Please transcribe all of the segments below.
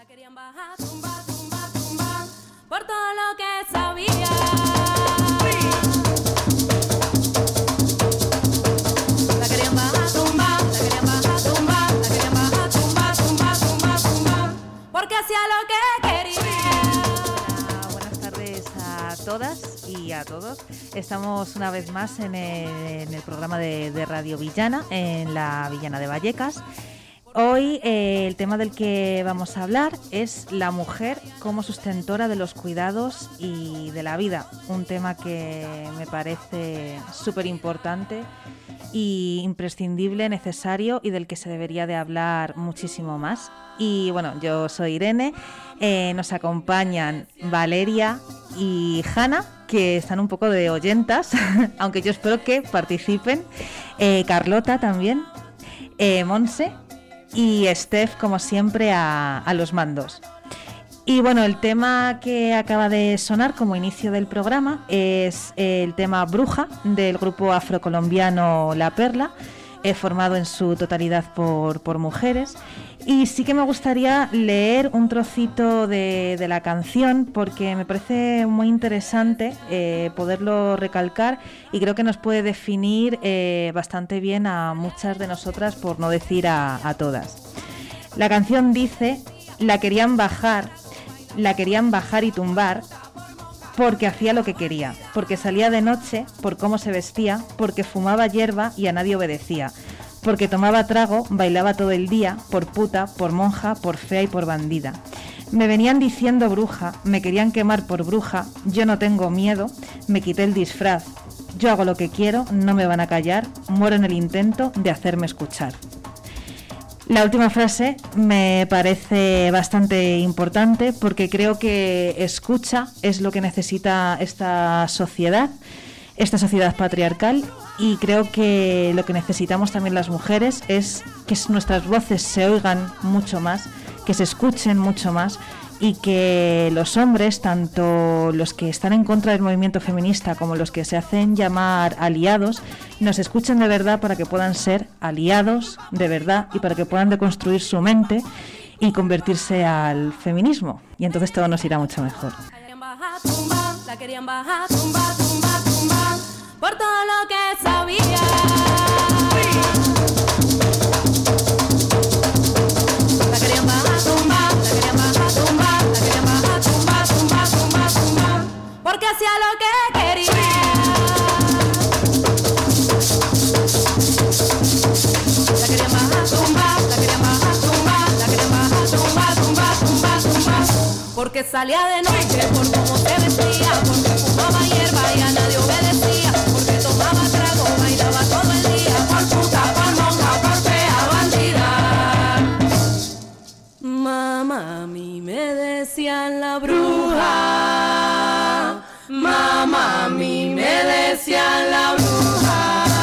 querían bajar, tumba, tumba, tumba, por todo lo que sabía. La querían bajar, tumba, la querían bajar, tumba, la querían bajar, tumba, tumba, tumba, tumba, porque hacía lo que quería. Buenas tardes a todas y a todos. Estamos una vez más en el programa de Radio Villana, en la Villana de Vallecas. Hoy el tema del que vamos a hablar es la mujer como sustentora de los cuidados y de la vida. Un tema que me parece súper importante y imprescindible, necesario y del que se debería de hablar muchísimo más. Y bueno, yo soy Irene, nos acompañan Valeria y Hanna, que están un poco de oyentas, aunque yo espero que participen, Carlota también, Monse y Steph, como siempre, a los mandos. Y bueno, el tema que acaba de sonar como inicio del programa es el tema Bruja del grupo afrocolombiano La Perla, formado en su totalidad por mujeres. Y sí que me gustaría leer un trocito de la canción porque me parece muy interesante poderlo recalcar y creo que nos puede definir bastante bien a muchas de nosotras, por no decir a todas. La canción dice: la querían bajar y tumbar porque hacía lo que quería, porque salía de noche, por cómo se vestía, porque fumaba hierba y a nadie obedecía, porque tomaba trago, bailaba todo el día, por puta, por monja, por fea y por bandida. Me venían diciendo bruja, me querían quemar por bruja, yo no tengo miedo, me quité el disfraz. Yo hago lo que quiero, no me van a callar, muero en el intento de hacerme escuchar. La última frase me parece bastante importante porque creo que escucha es lo que necesita esta sociedad patriarcal, y creo que lo que necesitamos también las mujeres es que nuestras voces se oigan mucho más, que se escuchen mucho más, y que los hombres, tanto los que están en contra del movimiento feminista como los que se hacen llamar aliados, nos escuchen de verdad para que puedan ser aliados de verdad y para que puedan deconstruir su mente y convertirse al feminismo. Y entonces todo nos irá mucho mejor. La querían bajar, tumba, tumba, tumba, por todo lo que sabía. La querían bajar, tumba, la querían bajar, tumba, la querían bajar, tumba, tumba, tumba, tumba, porque hacía lo que quería. La querían bajar, tumba, la querían bajar, tumba, la querían bajar, tumba, tumba, tumba, tumba, porque salía de noche, por cómo se vestía, porque fumaba hierba y a nadie obedecía, porque tomaba trago, bailaba todo el día, por puta, por monja, por fea, bandida. Mamá, a mí me decían la bruja. Mamá, a mí me decían la bruja.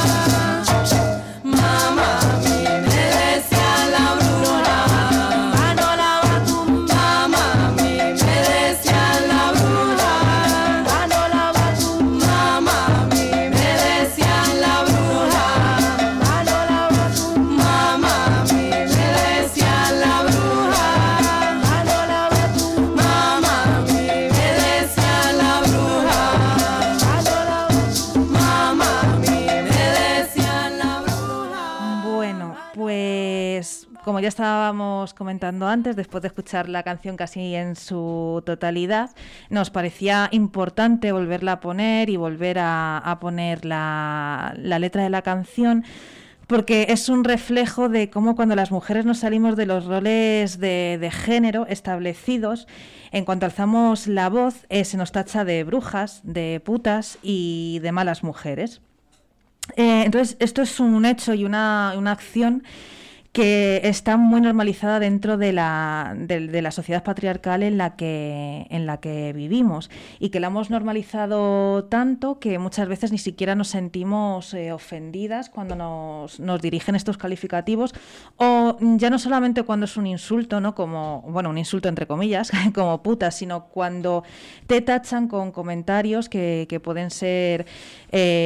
Mamá, a mí me decían la bruja. Manola va tu mamá, a mí me decían la bruja. Manola va tu mamá, a mí me decían la bruja. Manola va tu mamá, a mí me decían la bruja. Manola va tu mamá, a mí me decían la bruja. Manola va tu mamá, a mí me decían la bruja. Bueno, pues como ya estábamos comentando antes, después de escuchar la canción casi en su totalidad, nos parecía importante volverla a poner y volver a poner la letra de la canción, porque es un reflejo de cómo cuando las mujeres nos salimos de los roles de género establecidos, en cuanto alzamos la voz, se nos tacha de brujas, de putas y de malas mujeres. Entonces, esto es un hecho y una acción que está muy normalizada dentro de la sociedad patriarcal en la que vivimos, y que la hemos normalizado tanto que muchas veces ni siquiera nos sentimos ofendidas cuando nos dirigen estos calificativos, o ya no solamente cuando es un insulto, ¿no? Como, bueno, un insulto entre comillas, como puta, sino cuando te tachan con comentarios que pueden ser,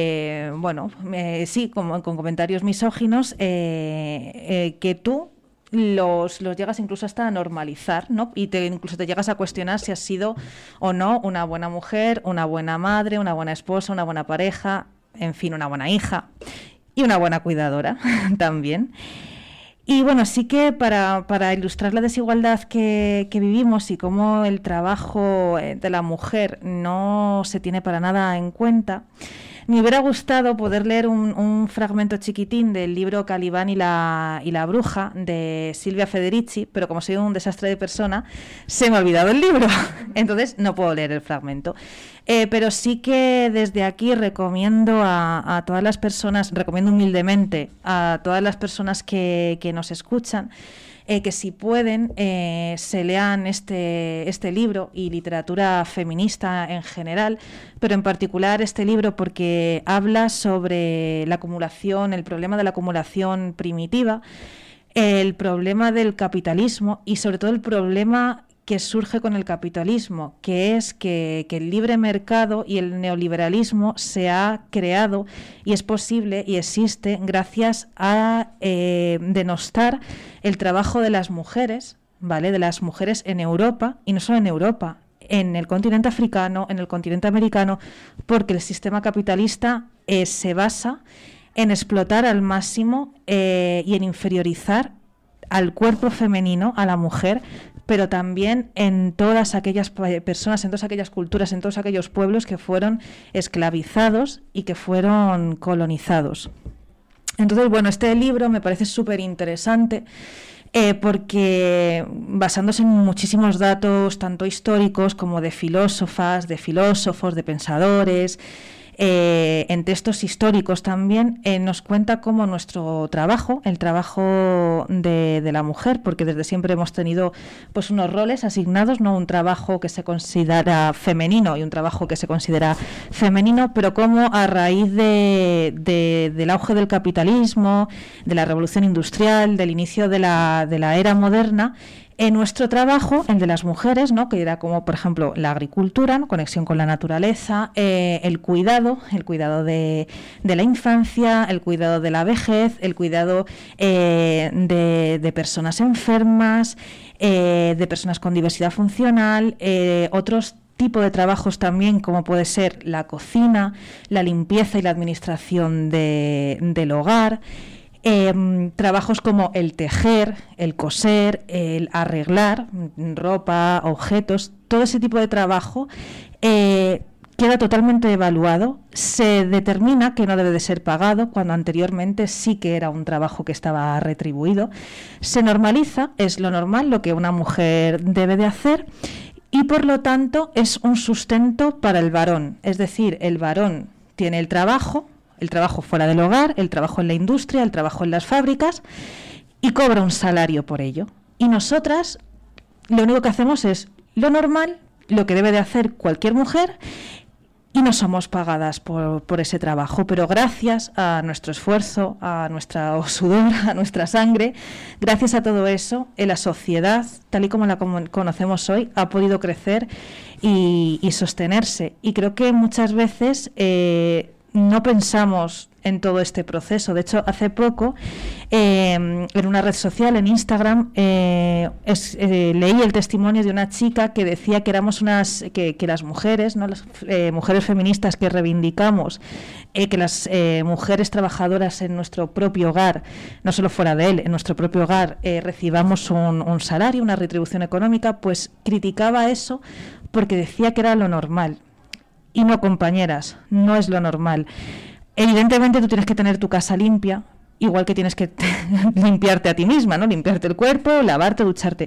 sí, con comentarios misóginos, que tú los llegas incluso hasta a normalizar, ¿no? Y incluso te llegas a cuestionar si has sido o no una buena mujer, una buena madre, una buena esposa, una buena pareja, en fin, una buena hija y una buena cuidadora también. Y bueno, sí que para ilustrar la desigualdad que vivimos y cómo el trabajo de la mujer no se tiene para nada en cuenta, me hubiera gustado poder leer un fragmento chiquitín del libro Calibán y la bruja de Silvia Federici, pero como soy un desastre de persona, se me ha olvidado el libro, entonces no puedo leer el fragmento. Pero sí que desde aquí recomiendo a todas las personas, recomiendo humildemente a todas las personas que nos escuchan, que si pueden se lean este libro y literatura feminista en general, pero en particular este libro porque habla sobre la acumulación, el problema de la acumulación primitiva, el problema del capitalismo y sobre todo el problema que surge con el capitalismo, que es que el libre mercado y el neoliberalismo se ha creado y es posible y existe gracias a denostar el trabajo de las mujeres, ¿vale? De las mujeres en Europa, y no solo en Europa, en el continente africano, en el continente americano, porque el sistema capitalista se basa en explotar al máximo y en inferiorizar al cuerpo femenino, a la mujer, pero también en todas aquellas personas, en todas aquellas culturas, en todos aquellos pueblos que fueron esclavizados y que fueron colonizados. Entonces, bueno, este libro me parece súper interesante porque basándose en muchísimos datos, tanto históricos como de filósofas, de filósofos, de pensadores, en textos históricos también, nos cuenta cómo nuestro trabajo, el trabajo de la mujer, porque desde siempre hemos tenido pues unos roles asignados, no un trabajo que se considera femenino y un trabajo que se considera femenino, pero cómo a raíz del auge del capitalismo, de la revolución industrial, del inicio de la era moderna, en nuestro trabajo, el de las mujeres, ¿no? Que era como, por ejemplo, la agricultura, ¿no? Conexión con la naturaleza, el cuidado de la infancia, el cuidado de la vejez, el cuidado de personas enfermas, de personas con diversidad funcional, otros tipos de trabajos también, como puede ser la cocina, la limpieza y la administración del hogar. Trabajos como el tejer, el coser, el arreglar ropa, objetos, todo ese tipo de trabajo queda totalmente evaluado. Se determina que no debe de ser pagado cuando anteriormente sí que era un trabajo que estaba retribuido. Se normaliza, es lo normal, lo que una mujer debe de hacer, y por lo tanto es un sustento para el varón. Es decir, el varón tiene el trabajo fuera del hogar, el trabajo en la industria, el trabajo en las fábricas, y cobra un salario por ello. Y nosotras lo único que hacemos es lo normal, lo que debe de hacer cualquier mujer, y no somos pagadas por ese trabajo, pero gracias a nuestro esfuerzo, a nuestro sudor, a nuestra sangre, gracias a todo eso, la sociedad, tal y como la conocemos hoy, ha podido crecer y sostenerse. Y creo que muchas veces no pensamos en todo este proceso. De hecho, hace poco, en una red social, en Instagram, leí el testimonio de una chica que decía que éramos que las mujeres, ¿no? Las mujeres feministas que reivindicamos que las mujeres trabajadoras en nuestro propio hogar, no solo fuera de él, en nuestro propio hogar, recibamos un salario, una retribución económica, pues criticaba eso porque decía que era lo normal. Y no, compañeras, no es lo normal. Evidentemente tú tienes que tener tu casa limpia, igual que tienes que limpiarte a ti misma, ¿no? Limpiarte el cuerpo, lavarte, ducharte.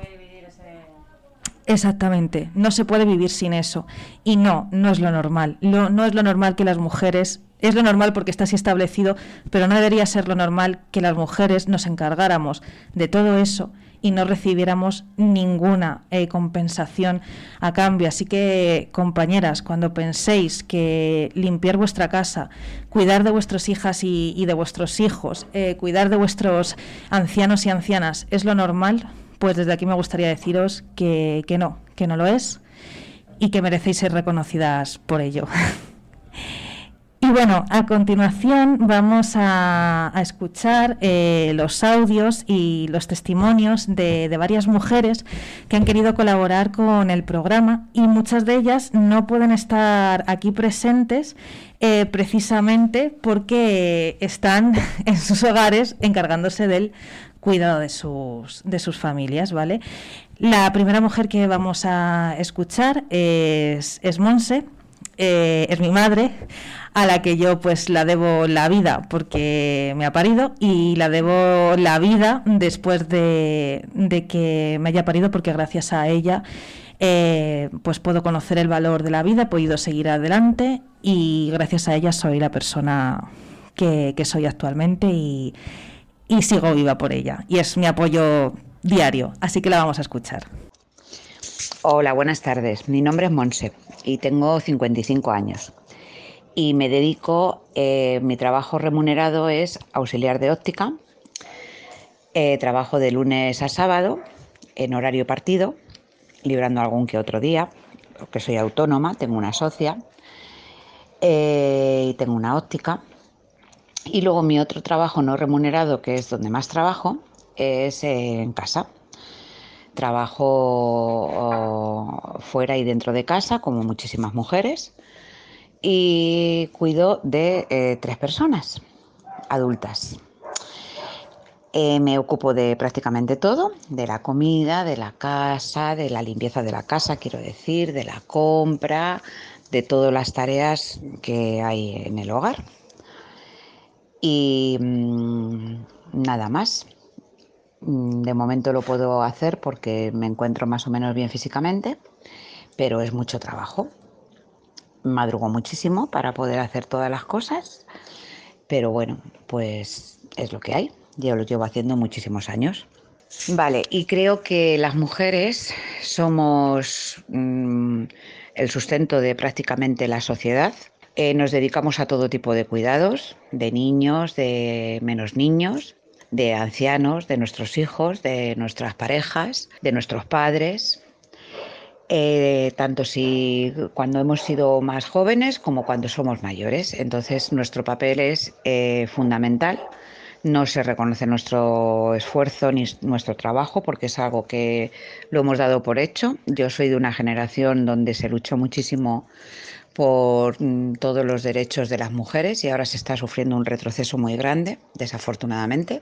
Exactamente, no se puede vivir sin eso. Y no es lo normal. No es lo normal que las mujeres... Es lo normal porque está así establecido, pero no debería ser lo normal que las mujeres nos encargáramos de todo eso y no recibiéramos ninguna compensación a cambio. Así que, compañeras, cuando penséis que limpiar vuestra casa, cuidar de vuestras hijas y de vuestros hijos, cuidar de vuestros ancianos y ancianas es lo normal, pues desde aquí me gustaría deciros que no lo es y que merecéis ser reconocidas por ello. Y bueno, a continuación vamos a escuchar los audios y los testimonios de varias mujeres que han querido colaborar con el programa, y muchas de ellas no pueden estar aquí presentes precisamente porque están en sus hogares encargándose del cuidado de sus familias, ¿vale? La primera mujer que vamos a escuchar es Monse. Es mi madre, a la que yo pues la debo la vida porque me ha parido, y la debo la vida después de que me haya parido, porque gracias a ella pues puedo conocer el valor de la vida, he podido seguir adelante, y gracias a ella soy la persona que soy actualmente, y sigo viva por ella, y es mi apoyo diario, así que la vamos a escuchar. Hola, buenas tardes. Mi nombre es Monse y tengo 55 años. Y me dedico, mi trabajo remunerado es auxiliar de óptica. Trabajo de lunes a sábado en horario partido, librando algún que otro día, porque soy autónoma, tengo una socia y tengo una óptica. Y luego mi otro trabajo no remunerado, que es donde más trabajo, es en casa. Trabajo fuera y dentro de casa, como muchísimas mujeres, y cuido de 3 personas adultas. Me ocupo de prácticamente todo, de la comida, de la casa, de la limpieza de la casa, quiero decir, de la compra, de todas las tareas que hay en el hogar. Y nada más. De momento lo puedo hacer porque me encuentro más o menos bien físicamente, pero es mucho trabajo. Madrugo muchísimo para poder hacer todas las cosas, pero bueno, pues es lo que hay. Yo lo llevo haciendo muchísimos años. Vale, y creo que las mujeres somos el sustento de prácticamente la sociedad. Nos dedicamos a todo tipo de cuidados, de niños, de menos niños, de ancianos, de nuestros hijos, de nuestras parejas, de nuestros padres, tanto si cuando hemos sido más jóvenes como cuando somos mayores. Entonces nuestro papel es fundamental. No se reconoce nuestro esfuerzo ni nuestro trabajo porque es algo que lo hemos dado por hecho. Yo soy de una generación donde se luchó muchísimo por todos los derechos de las mujeres, y ahora se está sufriendo un retroceso muy grande, desafortunadamente.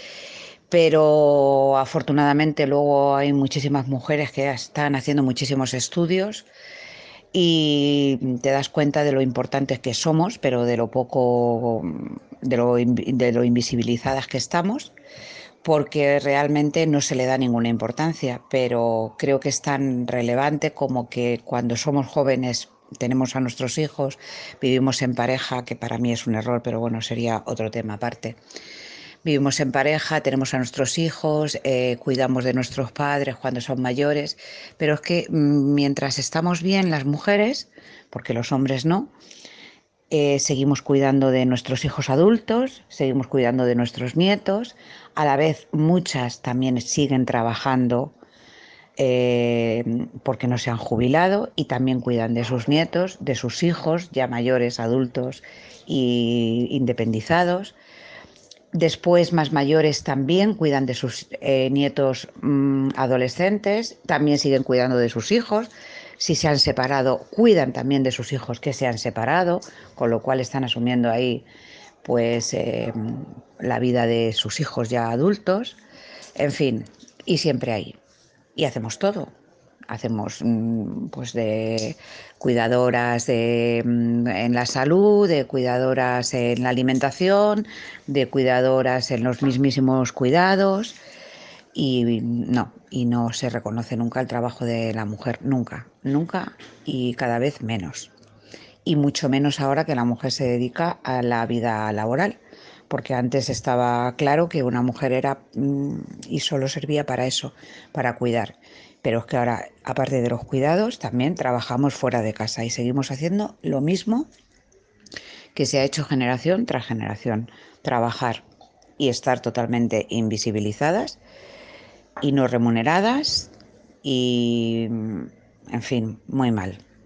Pero afortunadamente luego hay muchísimas mujeres que están haciendo muchísimos estudios y te das cuenta de lo importantes que somos, pero de lo poco, de lo invisibilizadas que estamos, porque realmente no se le da ninguna importancia, pero creo que es tan relevante como que cuando somos jóvenes tenemos a nuestros hijos, vivimos en pareja, que para mí es un error, pero bueno, sería otro tema aparte. Vivimos en pareja, tenemos a nuestros hijos, cuidamos de nuestros padres cuando son mayores, pero es que mientras estamos bien las mujeres, porque los hombres no, seguimos cuidando de nuestros hijos adultos, seguimos cuidando de nuestros nietos, a la vez muchas también siguen trabajando porque no se han jubilado, y también cuidan de sus nietos, de sus hijos ya mayores, adultos e independizados. Después, más mayores también cuidan de sus nietos adolescentes, también siguen cuidando de sus hijos. Si se han separado, cuidan también de sus hijos que se han separado, con lo cual están asumiendo ahí pues la vida de sus hijos ya adultos. En fin, y siempre ahí. Y hacemos todo. Hacemos pues de cuidadoras en la salud, de cuidadoras en la alimentación, de cuidadoras en los mismísimos cuidados, y no se reconoce nunca el trabajo de la mujer, nunca, nunca, y cada vez menos. Y mucho menos ahora que la mujer se dedica a la vida laboral, porque antes estaba claro que una mujer era y solo servía para eso, para cuidar. Pero es que ahora, aparte de los cuidados, también trabajamos fuera de casa y seguimos haciendo lo mismo que se ha hecho generación tras generación. Trabajar y estar totalmente invisibilizadas y no remuneradas y, en fin, muy mal.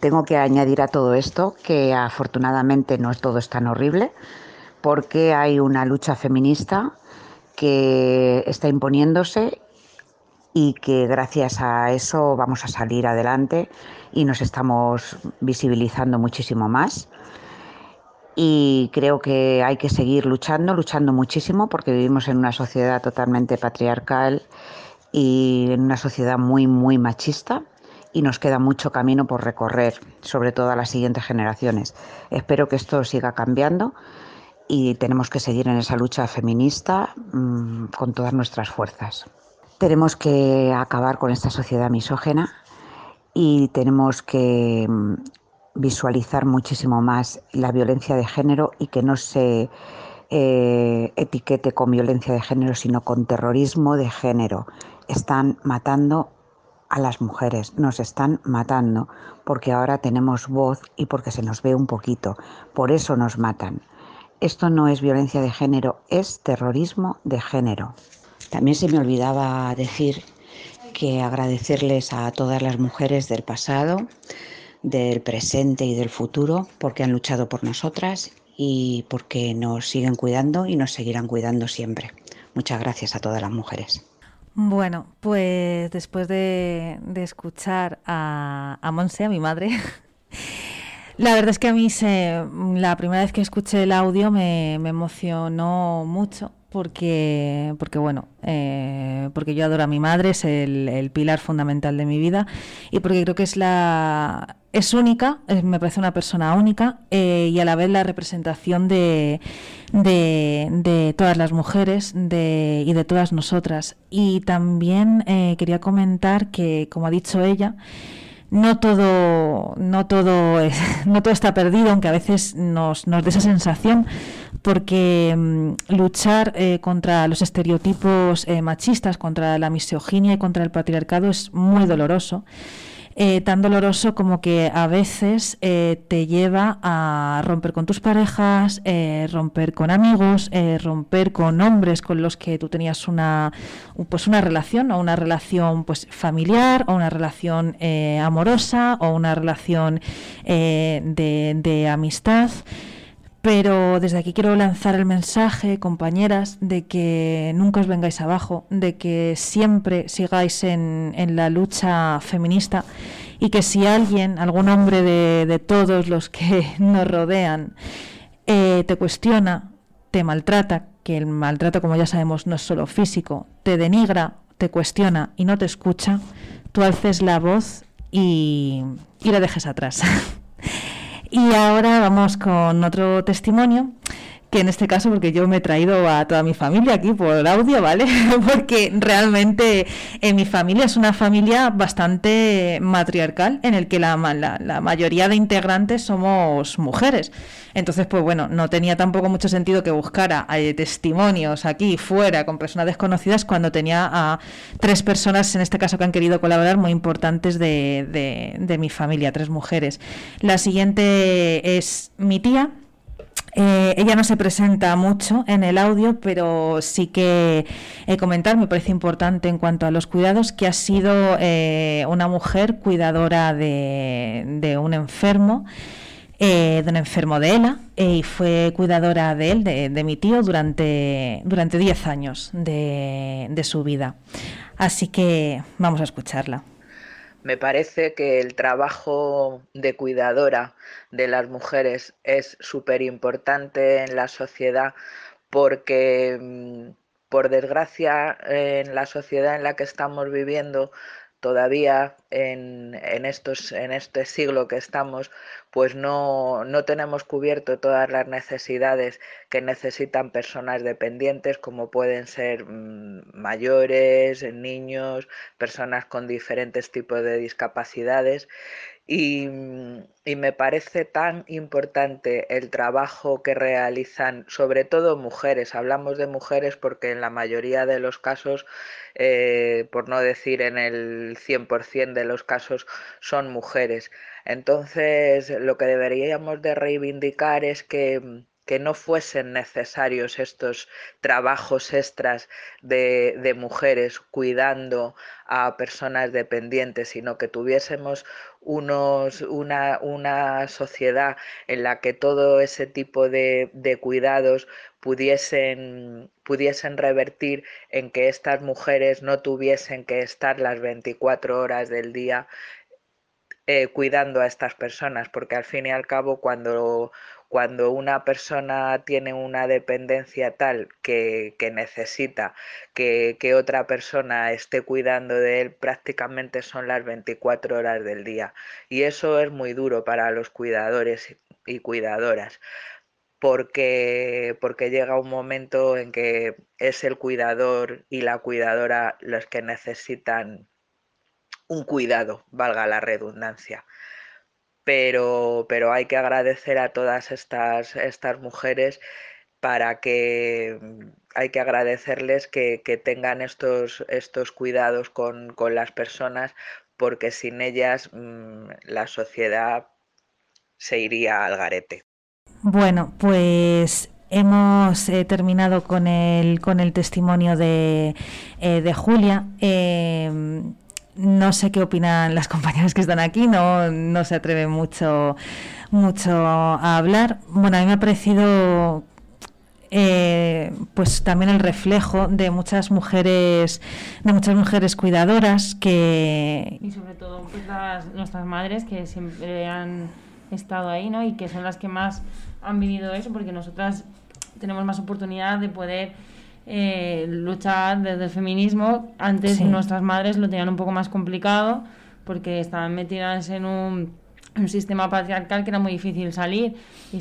Tengo que añadir a todo esto que afortunadamente no todo es tan horrible, porque hay una lucha feminista que está imponiéndose y que gracias a eso vamos a salir adelante y nos estamos visibilizando muchísimo más. Y creo que hay que seguir luchando muchísimo, porque vivimos en una sociedad totalmente patriarcal y en una sociedad muy, muy machista, y nos queda mucho camino por recorrer, sobre todo a las siguientes generaciones. Espero que esto siga cambiando y tenemos que seguir en esa lucha feminista con todas nuestras fuerzas. Tenemos que acabar con esta sociedad misógena y tenemos que visualizar muchísimo más la violencia de género y que no se etiquete con violencia de género, sino con terrorismo de género. Están matando a las mujeres, nos están matando porque ahora tenemos voz y porque se nos ve un poquito, por eso nos matan. Esto no es violencia de género, es terrorismo de género. También se me olvidaba decir que agradecerles a todas las mujeres del pasado, del presente y del futuro, porque han luchado por nosotras y porque nos siguen cuidando y nos seguirán cuidando siempre. Muchas gracias a todas las mujeres. Bueno, pues después de escuchar a Monse, a mi madre, la verdad es que a mí la primera vez que escuché el audio me emocionó mucho porque bueno, porque yo adoro a mi madre, es el pilar fundamental de mi vida y porque creo que es única, me parece una persona única y a la vez la representación de todas las mujeres y de todas nosotras. Y también quería comentar que, como ha dicho ella, no todo, no todo está perdido, aunque a veces nos dé esa sensación, porque luchar contra los estereotipos machistas, contra la misoginia y contra el patriarcado es muy doloroso. Tan doloroso como que a veces te lleva a romper con tus parejas, romper con amigos, romper con hombres con los que tú tenías una relación, o una relación pues familiar, o una relación amorosa, o una relación de amistad. Pero desde aquí quiero lanzar el mensaje, compañeras, de que nunca os vengáis abajo, de que siempre sigáis en la lucha feminista y que si alguien, algún hombre de todos los que nos rodean, te cuestiona, te maltrata, que el maltrato, como ya sabemos, no es solo físico, te denigra, te cuestiona y no te escucha, tú alces la voz y la dejes atrás. Y ahora vamos con otro testimonio, que en este caso, porque yo me he traído a toda mi familia aquí por audio, ¿vale? Porque realmente mi familia es una familia bastante matriarcal, en el que la mayoría de integrantes somos mujeres. Entonces, pues bueno, no tenía tampoco mucho sentido que buscara testimonios aquí fuera con personas desconocidas cuando tenía a 3 personas, en este caso, que han querido colaborar, muy importantes de mi familia, 3 mujeres. La siguiente es mi tía. Ella no se presenta mucho en el audio, pero sí que comentar, me parece importante en cuanto a los cuidados, que ha sido una mujer cuidadora de un enfermo, de ELA, y fue cuidadora de él, de mi tío, durante 10 años de su vida. Así que vamos a escucharla. Me parece que el trabajo de cuidadora de las mujeres es súper importante en la sociedad porque, por desgracia, en la sociedad en la que estamos viviendo, todavía en este siglo que estamos, pues no tenemos cubierto todas las necesidades que necesitan personas dependientes, como pueden ser mayores, niños, personas con diferentes tipos de discapacidades. Y me parece tan importante el trabajo que realizan, sobre todo mujeres. Hablamos de mujeres porque en la mayoría de los casos, por no decir en el 100% de los casos, son mujeres. Entonces, lo que deberíamos de reivindicar es que que no fuesen necesarios estos trabajos extras de mujeres cuidando a personas dependientes, sino que tuviésemos una sociedad en la que todo ese tipo de cuidados pudiesen revertir en que estas mujeres no tuviesen que estar las 24 horas del día cuidando a estas personas, porque al fin y al cabo cuando una persona tiene una dependencia tal que necesita que otra persona esté cuidando de él, prácticamente son las 24 horas del día, y eso es muy duro para los cuidadores y cuidadoras, porque llega un momento en que es el cuidador y la cuidadora los que necesitan un cuidado, valga la redundancia. Pero hay que agradecer a todas estas mujeres hay que agradecerles que tengan estos cuidados con las personas, porque sin ellas la sociedad se iría al garete. Bueno, pues hemos terminado con el testimonio de Julia. No sé qué opinan las compañeras que están aquí, no se atreven mucho a hablar. Bueno, a mí me ha parecido pues también el reflejo de muchas mujeres cuidadoras y sobre todo pues nuestras madres, que siempre han estado ahí, ¿no? Y que son las que más han vivido eso, porque nosotras tenemos más oportunidad de poder luchar desde el feminismo. Antes sí. Nuestras madres lo tenían un poco más complicado porque estaban metidas en un sistema patriarcal que era muy difícil salir, y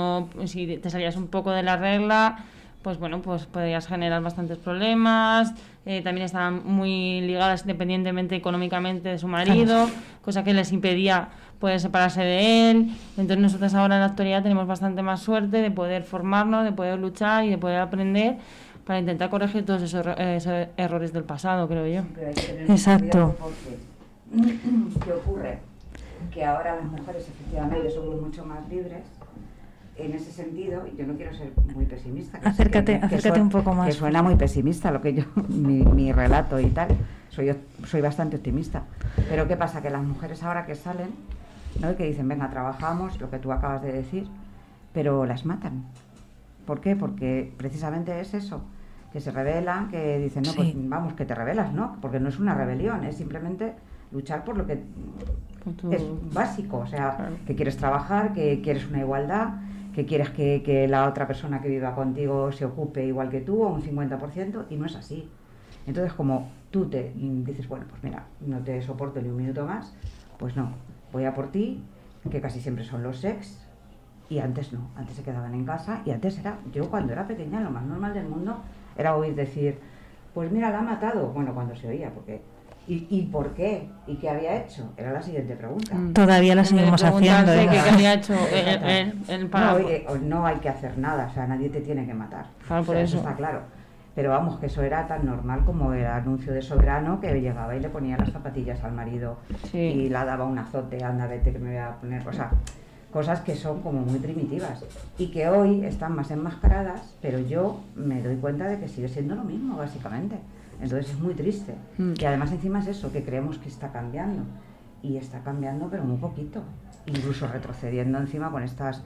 si te salías un poco de la regla, pues bueno, pues podías generar bastantes problemas. También estaban muy ligadas independientemente económicamente de su marido, cosa que les impedía poder separarse de él. Entonces nosotros ahora en la actualidad tenemos bastante más suerte de poder formarnos, de poder luchar y de poder aprender para intentar corregir todos esos errores del pasado, creo yo. Pero hay que tener Exacto. Porque, ¿qué ocurre? Que ahora las mujeres efectivamente somos mucho más libres en ese sentido, y yo no quiero ser muy pesimista. Acércate un poco más. Que suena muy pesimista lo que yo, mi relato y tal. Soy bastante optimista. Pero ¿qué pasa? Que las mujeres ahora que salen, ¿no? Y que dicen, venga, trabajamos, lo que tú acabas de decir, pero las matan. ¿Por qué? Porque precisamente es eso, que se rebelan, que dicen, no, pues vamos, que te rebelas, ¿no? Porque no es una rebelión, es simplemente luchar por lo que es básico, o sea, claro, que quieres trabajar, que quieres una igualdad, que quieres que la otra persona que viva contigo se ocupe igual que tú, o un 50%, y no es así. Entonces, como tú te dices, bueno, pues mira, no te soporto ni un minuto más, pues no, voy a por ti, que casi siempre son los ex. Y antes no, antes se quedaban en casa, y antes yo cuando era pequeña lo más normal del mundo era oír decir, pues mira, la ha matado. Bueno, cuando se oía, porque ¿y por qué? ¿Y qué había hecho? Era la siguiente pregunta. Todavía la seguimos haciendo. ¿Qué había hecho el no hay que hacer nada, o sea, nadie te tiene que matar. Claro, por eso está claro. Pero vamos, que eso era tan normal como el anuncio de Soberano, que llegaba y le ponía las zapatillas al marido, sí, y la daba un azote, anda, vete que me voy a poner, o sea, cosas que son como muy primitivas y que hoy están más enmascaradas, pero yo me doy cuenta de que sigue siendo lo mismo, básicamente. Entonces es muy triste. Y además encima es eso, que creemos que está cambiando. Y está cambiando, pero muy poquito. Incluso retrocediendo encima con estas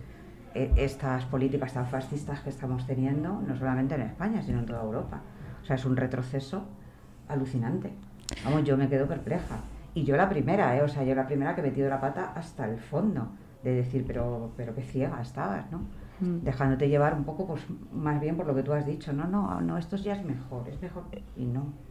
políticas tan fascistas que estamos teniendo, no solamente en España, sino en toda Europa. O sea, es un retroceso alucinante. Vamos, yo me quedo perpleja. Y yo la primera, o sea, yo la primera que he metido la pata hasta el fondo, de decir, pero qué ciega estabas, ¿no? Dejándote llevar un poco, pues más bien por lo que tú has dicho, no, esto ya es mejor, y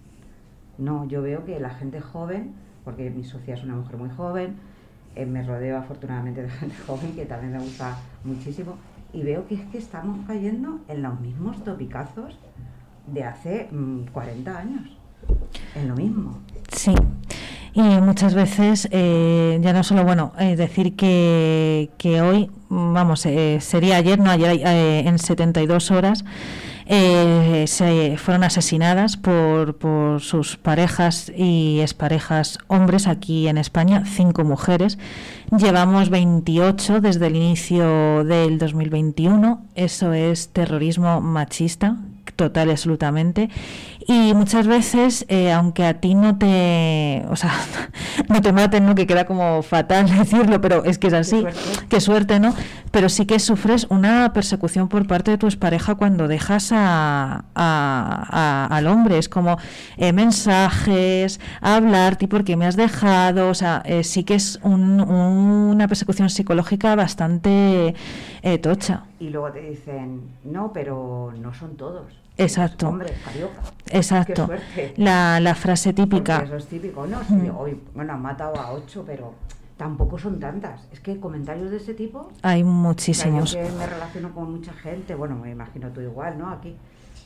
no, yo veo que la gente joven, porque mi socia es una mujer muy joven, me rodeo afortunadamente de gente joven que también me gusta muchísimo, y veo que es que estamos cayendo en los mismos topicazos de hace 40 años, en lo mismo. Sí. Y muchas veces, ya no solo, decir que hoy, sería ayer, no ayer, en 72 horas, fueron asesinadas por sus parejas y exparejas hombres aquí en España, 5 mujeres. Llevamos 28 desde el inicio del 2021. Eso es terrorismo machista, total y absolutamente. Y muchas veces, aunque a ti no te maten, ¿no? Que queda como fatal decirlo, pero es que es así, qué suerte, ¿no? Pero sí que sufres una persecución por parte de tu expareja cuando dejas al hombre. Es como mensajes, hablarte, ¿por qué me has dejado? O sea, sí que es una persecución psicológica bastante tocha. Y luego te dicen, no, pero no son todos. Exacto. Hombre, adiós. Exacto. Qué suerte. La frase típica. Porque eso es típico. No, sí, hoy, bueno, han matado a 8, pero tampoco son tantas. Es que comentarios de ese tipo... Hay muchísimos. O sea, yo que me relaciono con mucha gente, bueno, me imagino tú igual, ¿no? Aquí.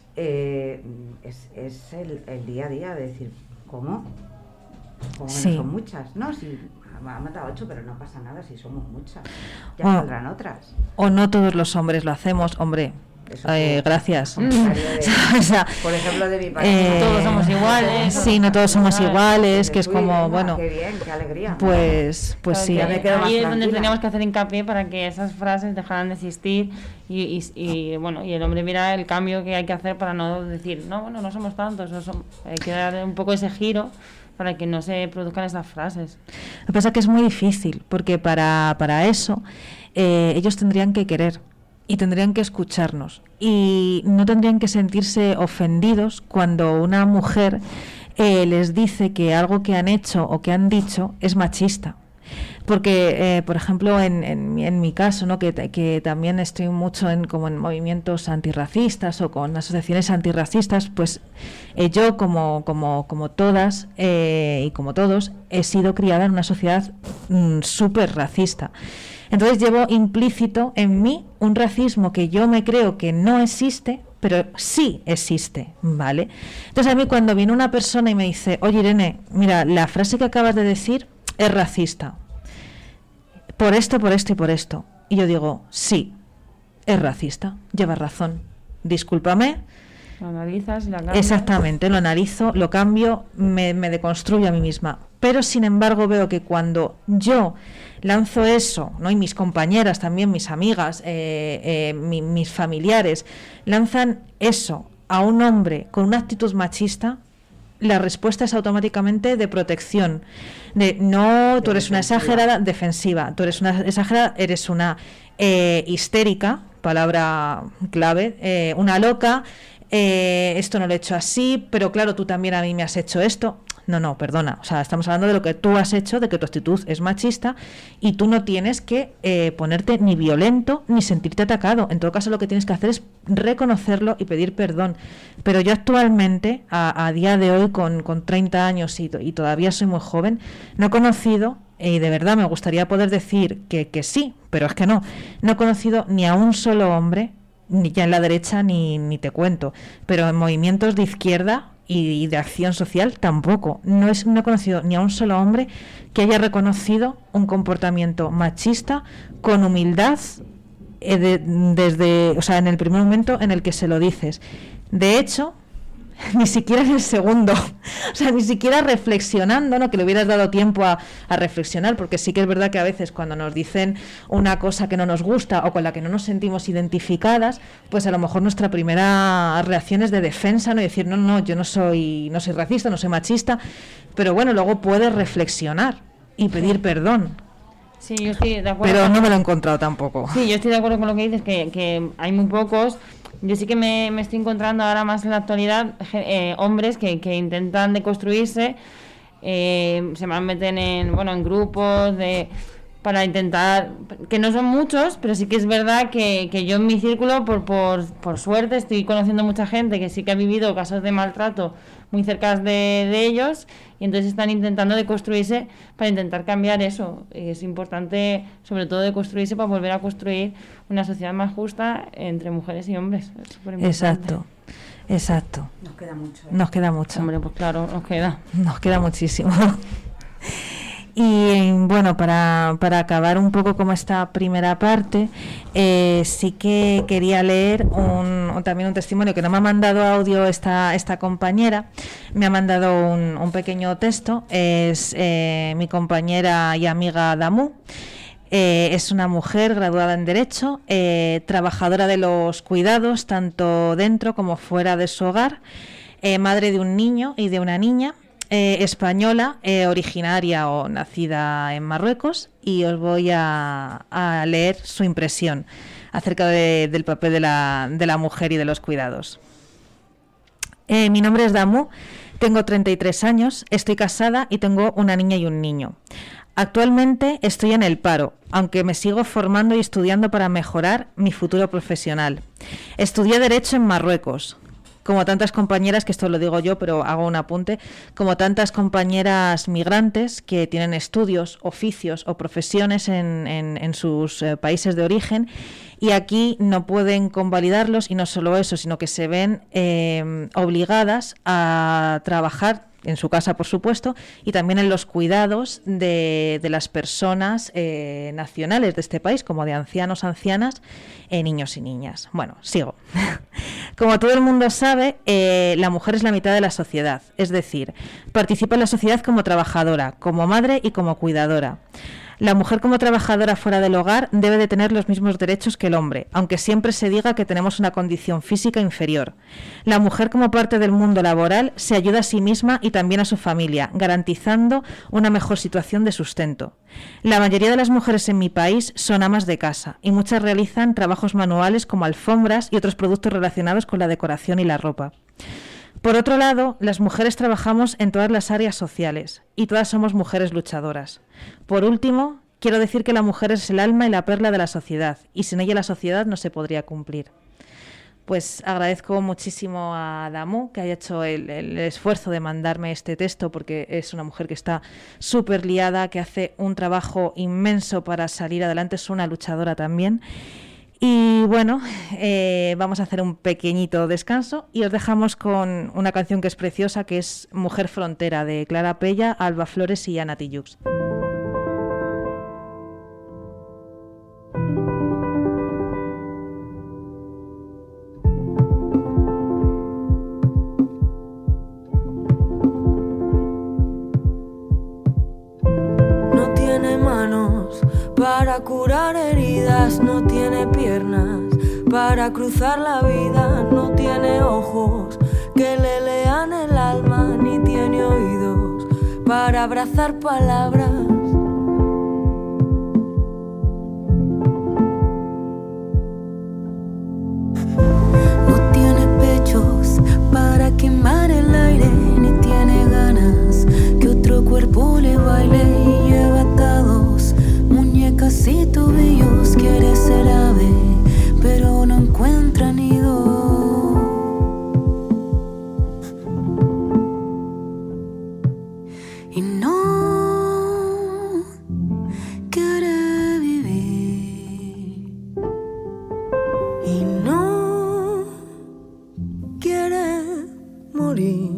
Es el día a día de decir, ¿cómo? ¿Cómo que Sí. no son muchas? No, sí, han matado 8, pero no pasa nada si somos muchas. Ya Oh. saldrán otras. O no todos los hombres lo hacemos, hombre. Eso fue Gracias. un comentario de, O sea, por ejemplo, de mi pareja. Todos somos iguales. Sí, no todos somos iguales, que es Uy, como, venga, bueno, qué bien, qué alegría. pues sí. Ya me quedo más Ahí es donde tranquila. teníamos que hacer hincapié para que esas frases dejaran de existir y bueno, y el hombre mira el cambio que hay que hacer para no decir, no, bueno, no somos tantos, hay que dar un poco ese giro para que no se produzcan esas frases. Lo que pasa es que es muy difícil, porque para eso ellos tendrían que querer y tendrían que escucharnos y no tendrían que sentirse ofendidos cuando una mujer les dice que algo que han hecho o que han dicho es machista. Porque, por ejemplo, en mi caso, ¿no? que también estoy mucho como en movimientos antirracistas o con asociaciones antirracistas, pues yo, como todas y como todos, he sido criada en una sociedad súper racista. Entonces llevo implícito en mí un racismo que yo me creo que no existe, pero sí existe, ¿vale? Entonces a mí cuando viene una persona y me dice, oye Irene, mira, la frase que acabas de decir es racista, por esto y por esto. Y yo digo, sí, es racista, llevas razón, discúlpame. Lo analizas y la cambias. Exactamente, lo analizo, lo cambio, me deconstruyo a mí misma. Pero sin embargo veo que cuando yo lanzo eso, ¿no? Y mis compañeras también, mis amigas, mis familiares, lanzan eso a un hombre con una actitud machista, la respuesta es automáticamente de protección. De no, tú eres una exagerada, defensiva. Tú eres una exagerada, eres una histérica, palabra clave, una loca. Esto no lo he hecho así, pero claro, tú también a mí me has hecho esto. No, perdona, o sea, estamos hablando de lo que tú has hecho, de que tu actitud es machista y tú no tienes que ponerte ni violento ni sentirte atacado. En todo caso, lo que tienes que hacer es reconocerlo y pedir perdón. Pero yo actualmente, a día de hoy, con 30 años y todavía soy muy joven, no he conocido, y de verdad me gustaría poder decir que sí, pero es que no he conocido ni a un solo hombre, ni ya en la derecha ni te cuento, pero en movimientos de izquierda y de acción social tampoco. No he conocido ni a un solo hombre que haya reconocido un comportamiento machista con humildad desde, o sea, en el primer momento en el que se lo dices. De hecho, ni siquiera en el segundo, o sea, ni siquiera reflexionando, ¿no? Que le hubieras dado tiempo a reflexionar, porque sí que es verdad que a veces cuando nos dicen una cosa que no nos gusta o con la que no nos sentimos identificadas, pues a lo mejor nuestra primera reacción es de defensa, ¿no? Y decir, no, yo no soy racista, no soy machista, pero bueno, luego puedes reflexionar y pedir perdón. Sí, yo estoy de acuerdo. Pero no me lo he encontrado tampoco. Sí, yo estoy de acuerdo con lo que dices, que hay muy pocos. Yo sí que me estoy encontrando ahora más en la actualidad hombres que intentan deconstruirse, se meten en grupos para intentar, que no son muchos, pero sí que es verdad que yo en mi círculo, por suerte, estoy conociendo mucha gente que sí que ha vivido casos de maltrato muy cerca de ellos, y entonces están intentando deconstruirse para intentar cambiar eso. Es importante, sobre todo, deconstruirse para volver a construir una sociedad más justa entre mujeres y hombres. Es superimportante. Exacto. Nos queda mucho. Nos queda mucho. Hombre, pues claro, nos queda muchísimo. Y bueno, para acabar un poco como esta primera parte, sí que quería leer también un testimonio que no me ha mandado audio esta compañera, me ha mandado un pequeño texto. Es mi compañera y amiga Damu. Es una mujer graduada en Derecho, trabajadora de los cuidados, tanto dentro como fuera de su hogar, madre de un niño y de una niña. Española, originaria o nacida en Marruecos, y os voy a leer su impresión acerca del papel de la mujer y de los cuidados. Mi nombre es Damu, tengo 33 años, estoy casada y tengo una niña y un niño. Actualmente estoy en el paro, aunque me sigo formando y estudiando para mejorar mi futuro profesional. Estudié Derecho en Marruecos. Como tantas compañeras, que esto lo digo yo, pero hago un apunte, como tantas compañeras migrantes que tienen estudios, oficios o profesiones en sus países de origen, y aquí no pueden convalidarlos, y no solo eso, sino que se ven obligadas a trabajar, en su casa por supuesto, y también en los cuidados de las personas nacionales de este país, como de ancianos, ancianas, niños y niñas. Bueno, sigo. Como todo el mundo sabe, la mujer es la mitad de la sociedad, es decir, participa en la sociedad como trabajadora, como madre y como cuidadora. La mujer como trabajadora fuera del hogar debe de tener los mismos derechos que el hombre, aunque siempre se diga que tenemos una condición física inferior. La mujer como parte del mundo laboral se ayuda a sí misma y también a su familia, garantizando una mejor situación de sustento. La mayoría de las mujeres en mi país son amas de casa y muchas realizan trabajos manuales como alfombras y otros productos relacionados con la decoración y la ropa. Por otro lado, las mujeres trabajamos en todas las áreas sociales y todas somos mujeres luchadoras. Por último, quiero decir que la mujer es el alma y la perla de la sociedad, y sin ella la sociedad no se podría cumplir. Pues agradezco muchísimo a Damu que haya hecho el esfuerzo de mandarme este texto, porque es una mujer que está súper liada, que hace un trabajo inmenso para salir adelante, es una luchadora también. Y bueno, vamos a hacer un pequeñito descanso y os dejamos con una canción que es preciosa, que es Mujer Frontera, de Clara Pella, Alba Flores y Ana Tijoux. No tiene manos para curar heridas, no tiene piernas para cruzar la vida, no tiene ojos que le lean el alma, ni tiene oídos para abrazar palabras. No tiene pechos para quemar el aire, ni tiene ganas que otro cuerpo le baile, y lleva atados muñecas y tobillos. Quiere ser ave, pero no encuentra nido. Y no quiere vivir. Y no quiere morir.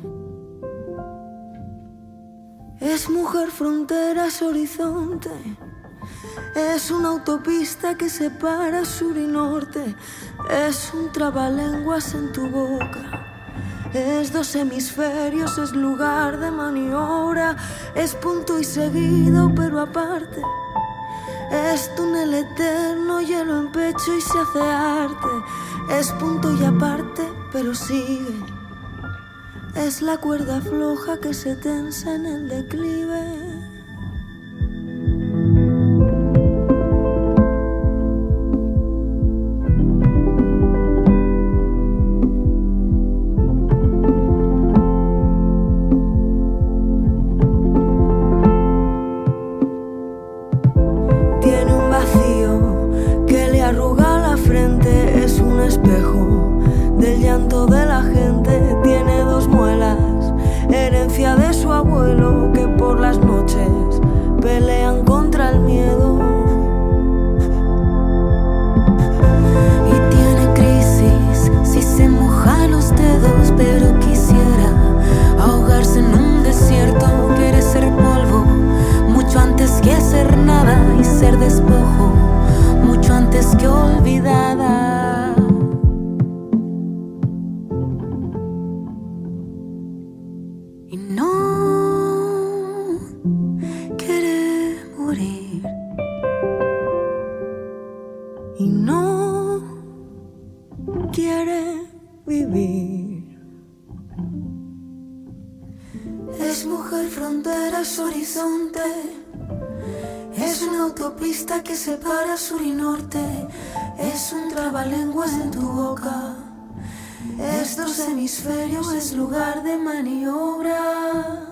Es mujer frontera, es horizonte. Es una autopista que separa sur y norte. Es un trabalenguas en tu boca. Es dos hemisferios, es lugar de maniobra. Es punto y seguido, pero aparte. Es túnel eterno, hielo en pecho y se hace arte. Es punto y aparte, pero sigue. Es la cuerda floja que se tensa en el declive. hay fronteras, horizonte. Es una autopista que separa sur y norte. Es un trabalenguas en tu boca. Estos hemisferios es lugar de maniobra.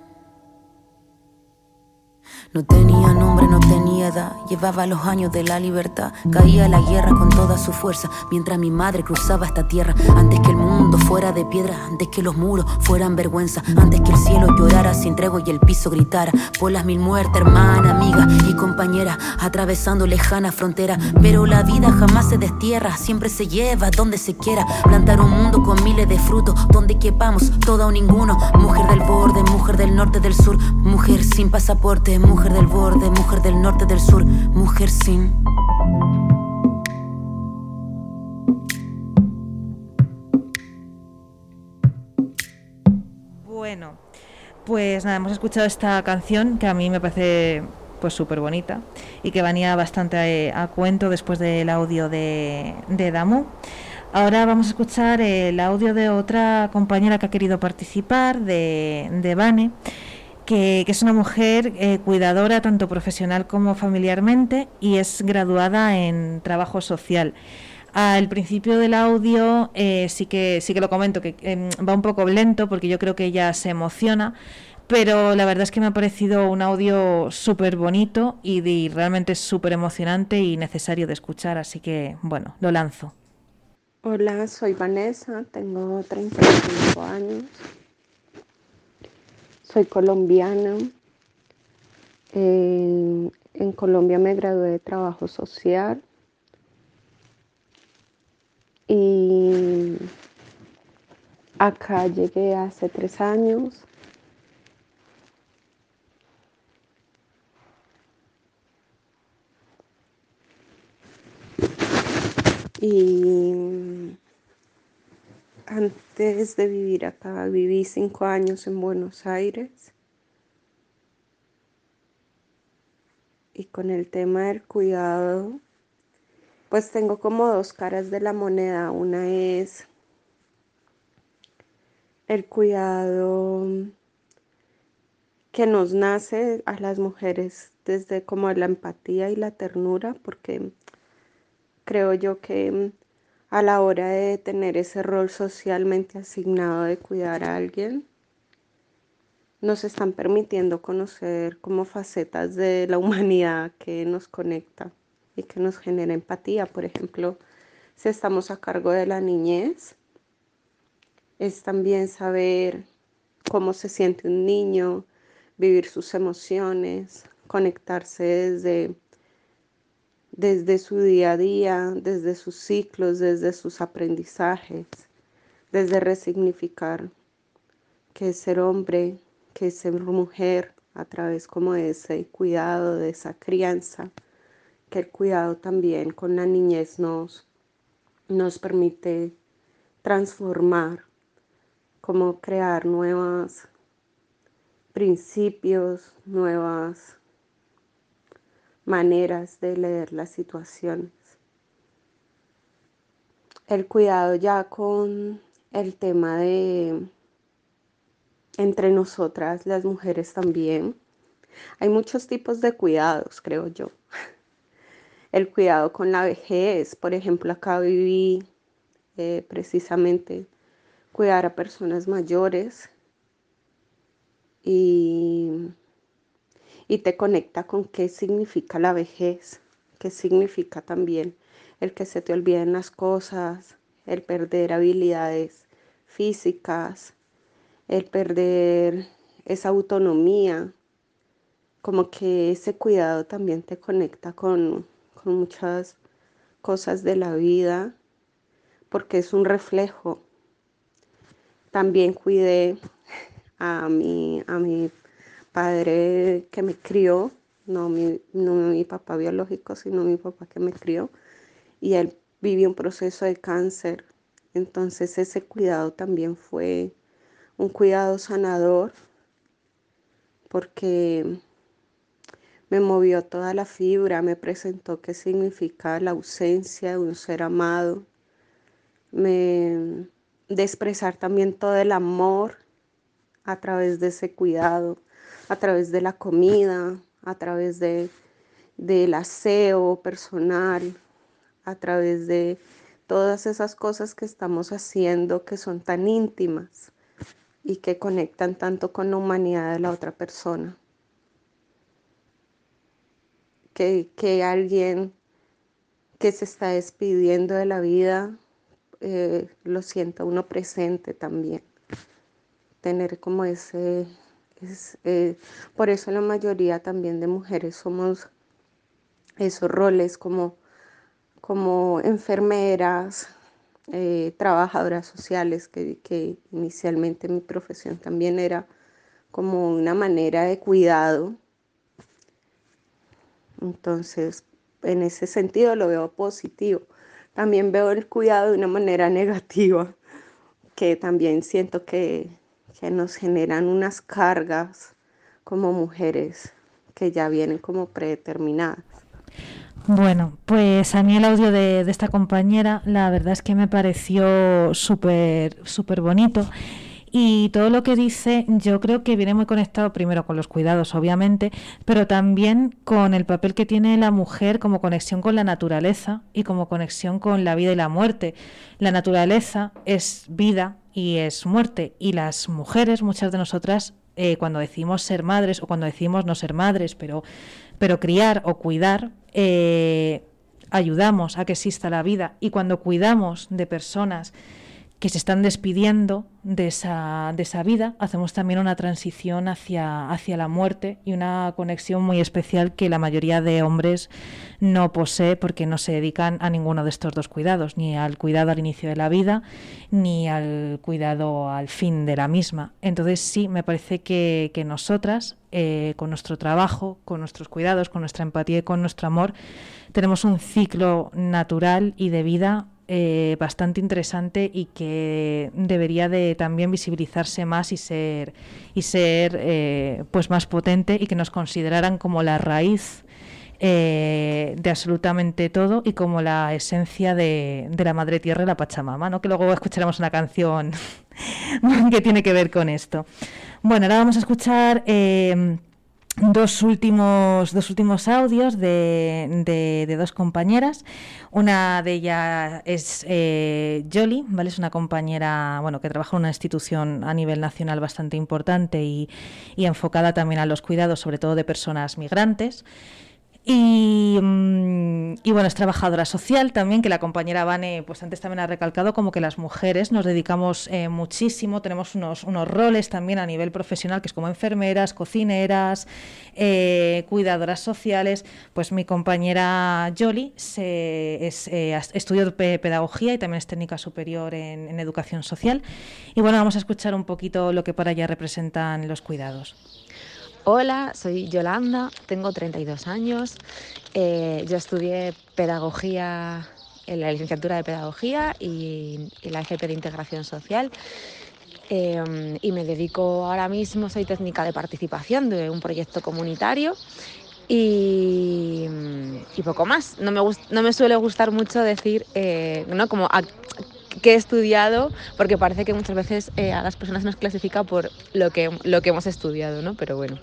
No tenía nombre, no tenía edad. Llevaba los años de la libertad. Caía la guerra con toda su fuerza mientras mi madre cruzaba esta tierra. Antes que el mundo fuera de piedra, antes que los muros fueran vergüenza, antes que el cielo llorara sin tregua y el piso gritara por las mil muertes, hermana, amiga y compañera, atravesando lejanas fronteras. Pero la vida jamás se destierra, siempre se lleva donde se quiera. Plantar un mundo con miles de frutos, donde quepamos todo o ninguno. Mujer del borde, mujer del norte, del sur. Mujer sin pasaporte, mujer del borde, mujer del norte, del sur. Mujer sin... Bueno, pues nada, hemos escuchado esta canción que a mí me parece pues súper bonita y que venía bastante a cuento después del audio de Damu. Ahora vamos a escuchar el audio de otra compañera que ha querido participar, de Vane, que es una mujer cuidadora tanto profesional como familiarmente y es graduada en trabajo social. Al principio del audio sí que lo comento, que va un poco lento porque yo creo que ella se emociona, pero la verdad es que me ha parecido un audio súper bonito y realmente súper emocionante y necesario de escuchar, así que bueno, lo lanzo. Hola, soy Vanessa, tengo 35 años, soy colombiana. En Colombia me gradué de trabajo social y acá llegué hace 3 años. Y antes de vivir acá, viví 5 años en Buenos Aires. Y con el tema del cuidado, pues tengo como 2 caras de la moneda. Una es el cuidado que nos nace a las mujeres desde como la empatía y la ternura, porque creo yo que a la hora de tener ese rol socialmente asignado de cuidar a alguien, nos están permitiendo conocer como facetas de la humanidad que nos conecta y que nos genera empatía. Por ejemplo, si estamos a cargo de la niñez, es también saber cómo se siente un niño, vivir sus emociones, conectarse desde su día a día, desde sus ciclos, desde sus aprendizajes, desde resignificar qué es ser hombre, qué es ser mujer, a través como de ese cuidado, de esa crianza, que el cuidado también con la niñez nos permite transformar, como crear nuevos principios, nuevas maneras de leer las situaciones. El cuidado ya con el tema de entre nosotras, las mujeres también. Hay muchos tipos de cuidados, creo yo. El cuidado con la vejez, por ejemplo, acá viví precisamente cuidar a personas mayores y te conecta con qué significa la vejez, qué significa también el que se te olviden las cosas, el perder habilidades físicas, el perder esa autonomía, como que ese cuidado también te conecta con muchas cosas de la vida, porque es un reflejo. También cuidé a mi padre que me crió, no mi papá biológico, sino mi papá que me crió, y él vivió un proceso de cáncer. Entonces ese cuidado también fue un cuidado sanador, porque me movió toda la fibra, me presentó qué significa la ausencia de un ser amado, de expresar también todo el amor a través de ese cuidado, a través de la comida, a través del aseo personal, a través de todas esas cosas que estamos haciendo que son tan íntimas y que conectan tanto con la humanidad de la otra persona. Que alguien que se está despidiendo de la vida lo sienta uno presente también. Tener como por eso la mayoría también de mujeres somos esos roles como enfermeras, trabajadoras sociales, que inicialmente mi profesión también era como una manera de cuidado. Entonces, en ese sentido lo veo positivo. También veo el cuidado de una manera negativa, que también siento que nos generan unas cargas como mujeres que ya vienen como predeterminadas. Bueno, pues a mí el audio de esta compañera, la verdad es que me pareció súper bonito. Y todo lo que dice yo creo que viene muy conectado primero con los cuidados, obviamente, pero también con el papel que tiene la mujer como conexión con la naturaleza y como conexión con la vida y la muerte. La naturaleza es vida y es muerte, y las mujeres, muchas de nosotras, cuando decimos ser madres o cuando decimos no ser madres, pero criar o cuidar, ayudamos a que exista la vida, y cuando cuidamos de personas que se están despidiendo de esa vida, hacemos también una transición hacia la muerte y una conexión muy especial que la mayoría de hombres no posee, porque no se dedican a ninguno de estos dos cuidados, ni al cuidado al inicio de la vida, ni al cuidado al fin de la misma. Entonces sí, me parece que nosotras, con nuestro trabajo, con nuestros cuidados, con nuestra empatía y con nuestro amor, tenemos un ciclo natural y de vida bastante interesante, y que debería de también visibilizarse más y ser pues más potente, y que nos consideraran como la raíz de absolutamente todo, y como la esencia de la Madre Tierra y la Pachamama, ¿no? Que luego escucharemos una canción que tiene que ver con esto. Bueno, ahora vamos a escuchar dos últimos audios de dos compañeras. Una de ellas es Yoli, ¿vale? Es una compañera, bueno, que trabaja en una institución a nivel nacional bastante importante y enfocada también a los cuidados, sobre todo de personas migrantes. Y bueno, es trabajadora social también, que la compañera Vane pues antes también ha recalcado, como que las mujeres nos dedicamos muchísimo, tenemos unos roles también a nivel profesional, que es como enfermeras, cocineras, cuidadoras sociales. Pues mi compañera Yoli estudió pedagogía y también es técnica superior en educación social. Y bueno, vamos a escuchar un poquito lo que para ella representan los cuidados. Hola, soy Yolanda, tengo 32 años, yo estudié pedagogía en la licenciatura de pedagogía y la FP de integración social, y me dedico ahora mismo, soy técnica de participación de un proyecto comunitario y poco más. No me suele gustar mucho decir, ¿no? Como que he estudiado, porque parece que muchas veces a las personas nos clasifica por lo que hemos estudiado, ¿no? Pero bueno.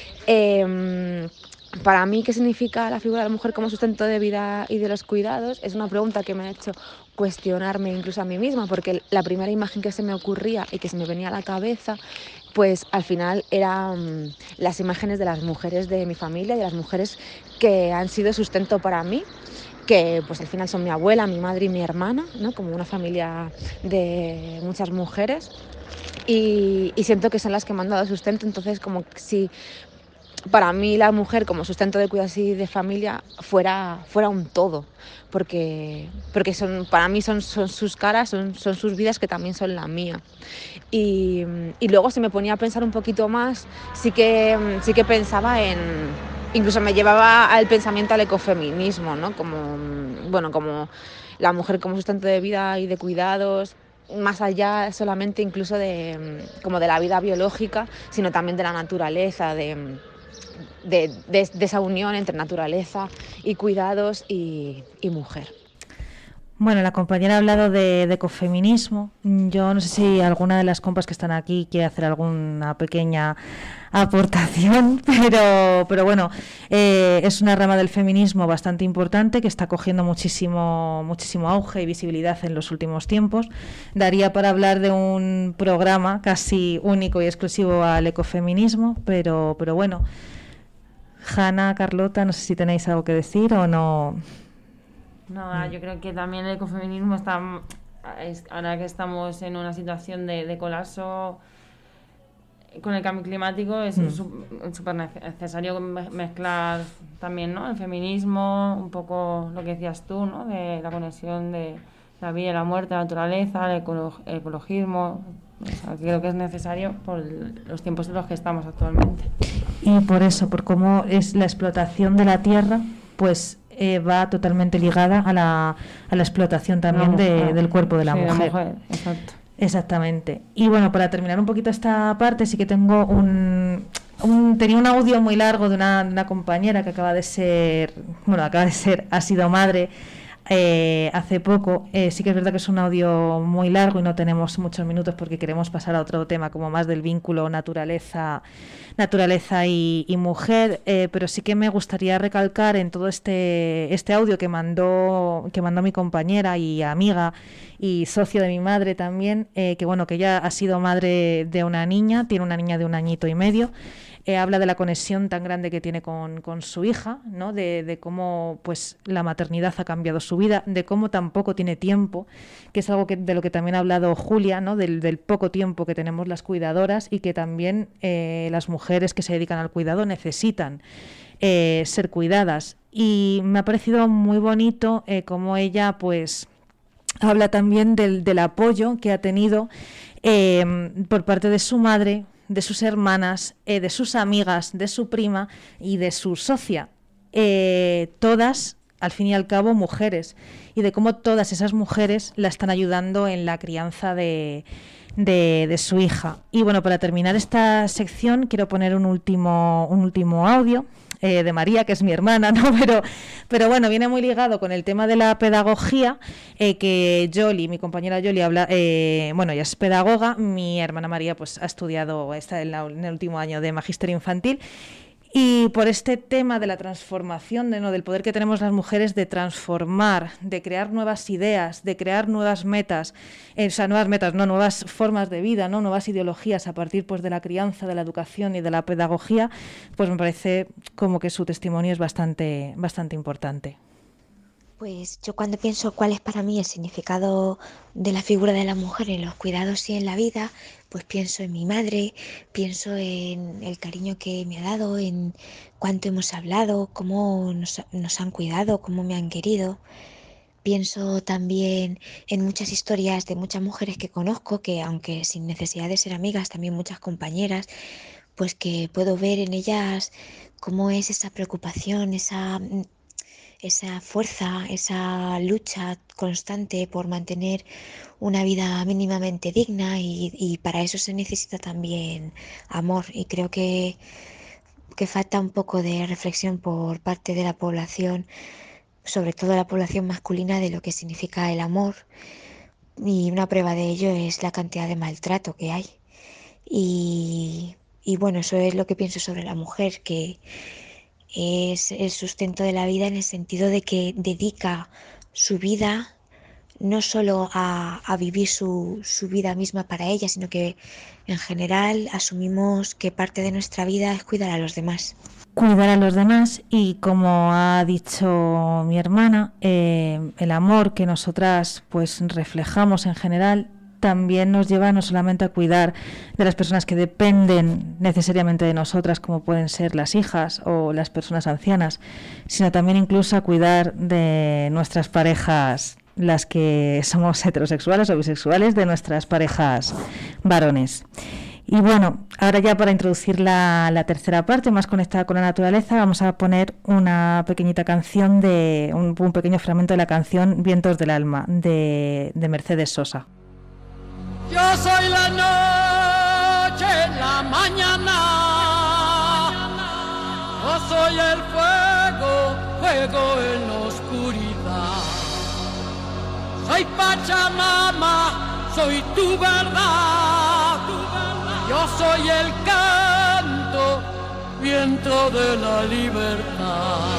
Para mí, ¿qué significa la figura de la mujer como sustento de vida y de los cuidados? Es una pregunta que me ha hecho cuestionarme incluso a mí misma, porque la primera imagen que se me ocurría y que se me venía a la cabeza, pues al final eran las imágenes de las mujeres de mi familia, de las mujeres que han sido sustento para mí, que pues al final son mi abuela, mi madre y mi hermana, ¿no? Como una familia de muchas mujeres, y siento que son las que me han dado sustento. Entonces, como si para mí la mujer como sustento de cuidados y de familia fuera un todo, porque para mí son sus caras, son sus vidas, que también son la mía. Y luego se me ponía a pensar un poquito más, sí que pensaba en, incluso me llevaba al pensamiento al ecofeminismo, ¿no? Como la mujer como sustento de vida y de cuidados, más allá solamente incluso de la vida biológica, sino también de la naturaleza, de esa unión entre naturaleza y cuidados y mujer. Bueno, la compañera ha hablado de ecofeminismo. Yo no sé si alguna de las compas que están aquí quiere hacer alguna pequeña aportación, pero bueno, es una rama del feminismo bastante importante que está cogiendo muchísimo auge y visibilidad en los últimos tiempos. Daría para hablar de un programa casi único y exclusivo al ecofeminismo, pero bueno, Hanna, Carlota, no sé si tenéis algo que decir o no. Nada, yo creo que también el ecofeminismo está, ahora que estamos en una situación de colapso con el cambio climático, es súper necesario mezclar también, ¿no?, el feminismo, un poco lo que decías tú, ¿no?, de la conexión de la vida y la muerte, la naturaleza, el ecologismo. O sea, creo que es necesario por los tiempos en los que estamos actualmente. Y por eso, por cómo es la explotación de la tierra, pues va totalmente ligada a la explotación también del cuerpo de la mujer. Exacto. Exactamente. Y bueno, para terminar un poquito esta parte, sí que tengo tenía un audio muy largo de una compañera que ha sido madre hace poco. Sí que es verdad que es un audio muy largo y no tenemos muchos minutos porque queremos pasar a otro tema como más del vínculo naturaleza y mujer, pero sí que me gustaría recalcar en todo este audio que mandó mi compañera y amiga y socio de mi madre también, que ella ha sido madre de una niña, tiene una niña de 1 añito y medio. Habla de la conexión tan grande que tiene con su hija, ¿no?, de cómo pues la maternidad ha cambiado su vida, de cómo tampoco tiene tiempo, que es algo de lo que también ha hablado Julia, ¿no?, del poco tiempo que tenemos las cuidadoras y que también las mujeres que se dedican al cuidado necesitan ser cuidadas. Y me ha parecido muy bonito cómo ella pues habla también del apoyo que ha tenido por parte de su madre, de sus hermanas, de sus amigas, de su prima y de su socia, todas, al fin y al cabo, mujeres, y de cómo todas esas mujeres la están ayudando en la crianza de su hija. Y bueno, para terminar esta sección quiero poner un último audio de María, que es mi hermana, ¿no? Pero bueno, viene muy ligado con el tema de la pedagogía, que mi compañera Yoli habla, ella es pedagoga, mi hermana María pues ha estudiado, está en el último año de Magisterio Infantil, y por este tema de la transformación, del poder que tenemos las mujeres de transformar, de crear nuevas ideas, de crear nuevas metas, nuevas formas de vida, ¿no?, nuevas ideologías a partir pues de la crianza, de la educación y de la pedagogía, pues me parece como que su testimonio es bastante importante. Pues yo cuando pienso cuál es para mí el significado de la figura de la mujer en los cuidados y en la vida, pues pienso en mi madre, pienso en el cariño que me ha dado, en cuánto hemos hablado, cómo nos han cuidado, cómo me han querido. Pienso también en muchas historias de muchas mujeres que conozco, que aunque sin necesidad de ser amigas, también muchas compañeras, pues que puedo ver en ellas cómo es esa preocupación, esa fuerza, esa lucha constante por mantener una vida mínimamente digna, y para eso se necesita también amor, y creo que falta un poco de reflexión por parte de la población, sobre todo la población masculina, de lo que significa el amor, y una prueba de ello es la cantidad de maltrato que hay. Y bueno, eso es lo que pienso sobre la mujer, que es el sustento de la vida en el sentido de que dedica su vida no solo a vivir su vida misma para ella, sino que en general asumimos que parte de nuestra vida es cuidar a los demás. Cuidar a los demás, y como ha dicho mi hermana, el amor que nosotras pues reflejamos en general también nos lleva no solamente a cuidar de las personas que dependen necesariamente de nosotras, como pueden ser las hijas o las personas ancianas, sino también incluso a cuidar de nuestras parejas, las que somos heterosexuales o bisexuales, de nuestras parejas varones. Y bueno, ahora ya para introducir la tercera parte, más conectada con la naturaleza, vamos a poner una pequeñita canción, un pequeño fragmento de la canción Vientos del Alma, de Mercedes Sosa. Yo soy la noche en la mañana, yo soy el fuego en la oscuridad. Ay, Pachamama, soy tu verdad. Yo soy el canto, viento de la libertad.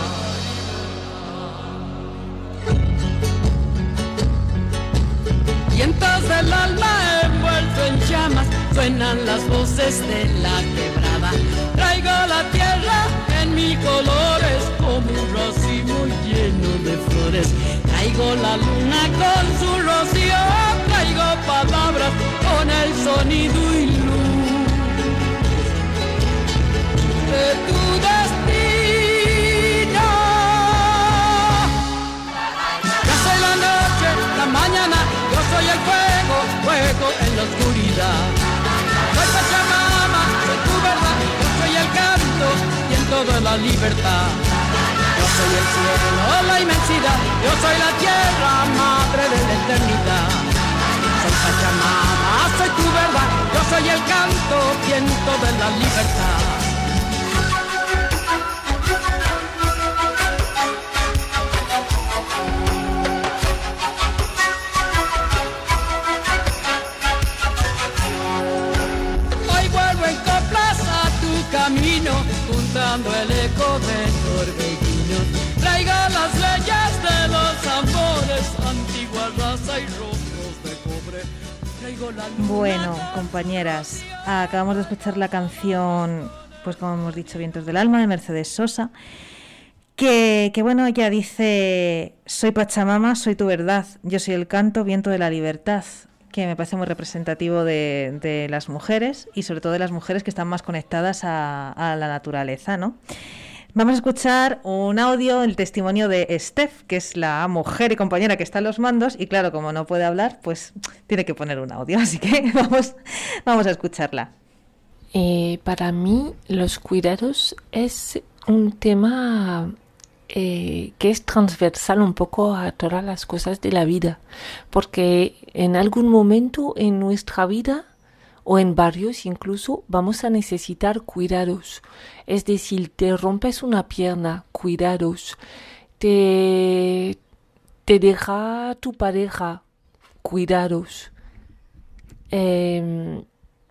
Vientos del alma envuelto en llamas, suenan las voces de la quebrada. Traigo la tierra en mis colores, como un racimo lleno de flores. Traigo la luna con su rocío, traigo palabras con el sonido y luz de tu destino. Yo soy la noche, la mañana, yo soy el fuego, fuego en la oscuridad. Soy Pachamama, soy tu verdad, yo soy el canto, viento de la libertad. Yo soy el cielo, la inmensidad, yo soy la tierra, madre de la eternidad. Soy Pachamama, soy tu verdad, yo soy el canto, viento de la libertad. Hoy vuelvo en coplas a tu camino, juntando el eco del torbellino. Traigo las leyes de los amores, antigua raza y rostros de cobre. Traigo la luna. Bueno, compañeras, acabamos de escuchar la canción, pues como hemos dicho, Vientos del Alma, de Mercedes Sosa, que bueno, ella dice: soy Pachamama, soy tu verdad, yo soy el canto, viento de la libertad, que me parece muy representativo de las mujeres, y sobre todo de las mujeres que están más conectadas a la naturaleza, ¿no? Vamos a escuchar un audio, el testimonio de Steph, que es la mujer y compañera que está en los mandos, y claro, como no puede hablar, pues tiene que poner un audio, así que vamos a escucharla. Para mí, los cuidados es un tema que es transversal un poco a todas las cosas de la vida, porque en algún momento en nuestra vida, o en varios incluso, vamos a necesitar cuidados. Es decir, te rompes una pierna, cuidados. Te deja tu pareja, cuidados. Te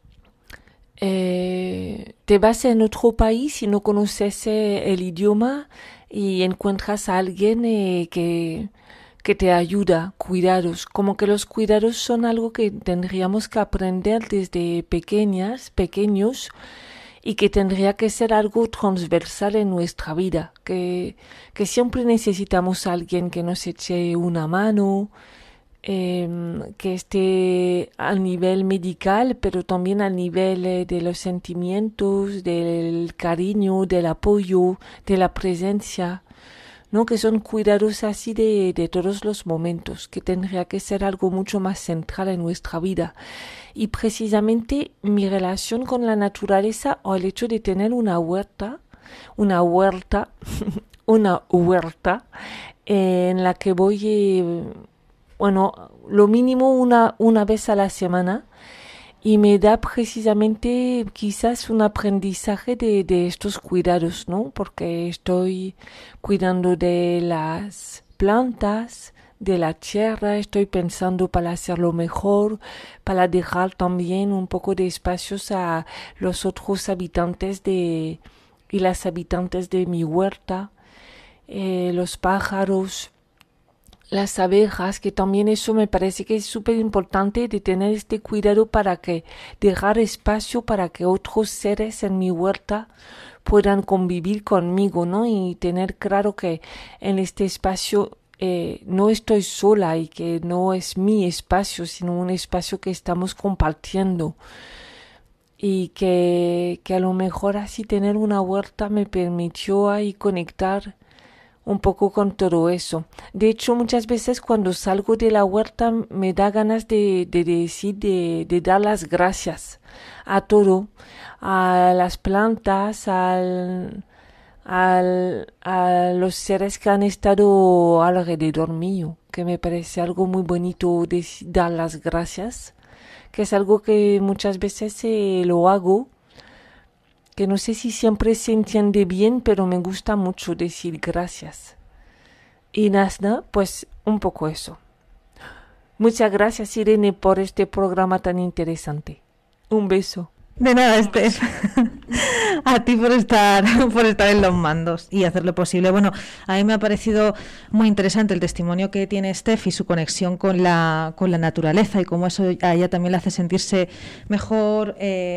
vas en otro país y no conoces el idioma y encuentras a alguien que te ayuda, cuidados. Como que los cuidados son algo que tendríamos que aprender desde pequeños, y que tendría que ser algo transversal en nuestra vida, que siempre necesitamos a alguien que nos eche una mano, que esté al nivel medical, pero también al nivel de los sentimientos, del cariño, del apoyo, de la presencia, ¿no? Que son cuidados así de todos los momentos, que tendría que ser algo mucho más central en nuestra vida. Y precisamente mi relación con la naturaleza, o el hecho de tener una huerta en la que voy, lo mínimo una vez a la semana, y me da precisamente quizás un aprendizaje de estos cuidados, ¿no? Porque estoy cuidando de las plantas, de la tierra, estoy pensando para hacerlo mejor, para dejar también un poco de espacios a los otros habitantes y las habitantes de mi huerta, los pájaros, las abejas, que también eso me parece que es súper importante, de tener este cuidado para que dejar espacio para que otros seres en mi huerta puedan convivir conmigo, ¿no? Y tener claro que en este espacio no estoy sola y que no es mi espacio, sino un espacio que estamos compartiendo. Y que a lo mejor así tener una huerta me permitió ahí conectar un poco con todo eso. De hecho, muchas veces cuando salgo de la huerta me da ganas de decir, de dar las gracias a todo, a las plantas, a los seres que han estado alrededor mío, que me parece algo muy bonito de dar las gracias, que es algo que muchas veces lo hago, que no sé si siempre se entiende bien, pero me gusta mucho decir gracias. Y nada, pues un poco eso. Muchas gracias, Irene, por este programa tan interesante. Un beso. De nada, Estef. A ti por estar en los mandos y hacer lo posible. Bueno, a mí me ha parecido muy interesante el testimonio que tiene Estef y su conexión con la naturaleza y cómo eso a ella también le hace sentirse mejor,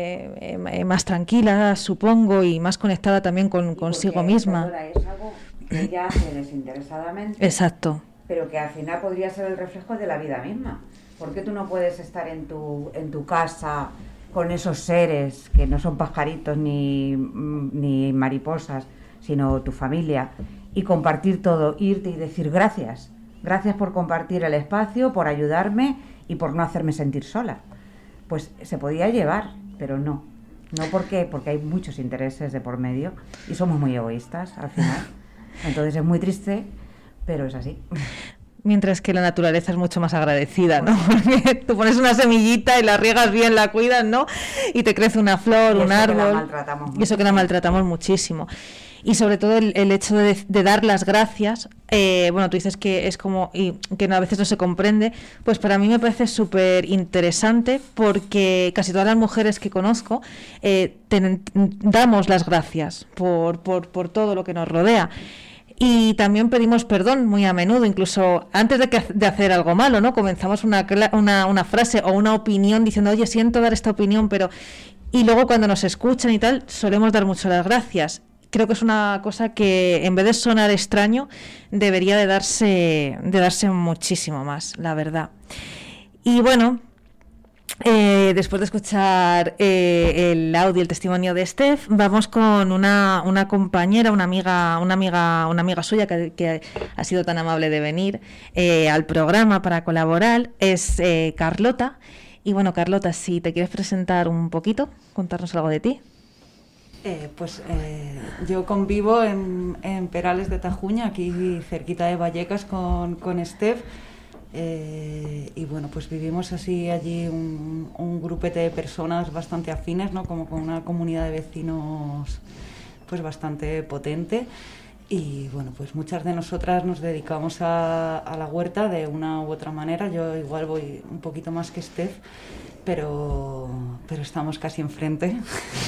más tranquila, supongo, y más conectada también consigo misma. Es algo que ella hace desinteresadamente. Exacto. Pero que al final podría ser el reflejo de la vida misma. ¿Por qué tú no puedes estar en tu casa con esos seres que no son pajaritos ni mariposas, sino tu familia, y compartir todo, irte y decir gracias por compartir el espacio, por ayudarme y por no hacerme sentir sola? Pues se podía llevar, pero no porque hay muchos intereses de por medio y somos muy egoístas al final. Entonces es muy triste, pero es así. Mientras que la naturaleza es mucho más agradecida, ¿no? Porque tú pones una semillita y la riegas bien, la cuidas, ¿no? Y te crece una flor, un árbol. Y eso que la maltratamos muchísimo. Y sobre todo el hecho de dar las gracias, bueno, tú dices que es como, y que a veces no se comprende, pues para mí me parece súper interesante porque casi todas las mujeres que conozco damos las gracias por todo lo que nos rodea. Y también pedimos perdón muy a menudo, incluso antes de hacer algo malo, ¿no? Comenzamos una frase o una opinión diciendo, oye, siento dar esta opinión, pero... Y luego cuando nos escuchan y tal, solemos dar mucho las gracias. Creo que es una cosa que, en vez de sonar extraño, debería de darse muchísimo más, la verdad. Y bueno... después de escuchar el audio, el testimonio de Estef, vamos con una compañera, una amiga suya que ha sido tan amable de venir al programa para colaborar. Es Carlota. Y bueno, Carlota, si te quieres presentar un poquito, contarnos algo de ti. Yo convivo en Perales de Tajuña, aquí cerquita de Vallecas, con Estef. Y bueno, pues vivimos así allí un grupete de personas bastante afines, ¿no? Como con una comunidad de vecinos pues bastante potente. Y bueno, pues muchas de nosotras nos dedicamos a la huerta de una u otra manera. Yo igual voy un poquito más que Estef, pero estamos casi enfrente.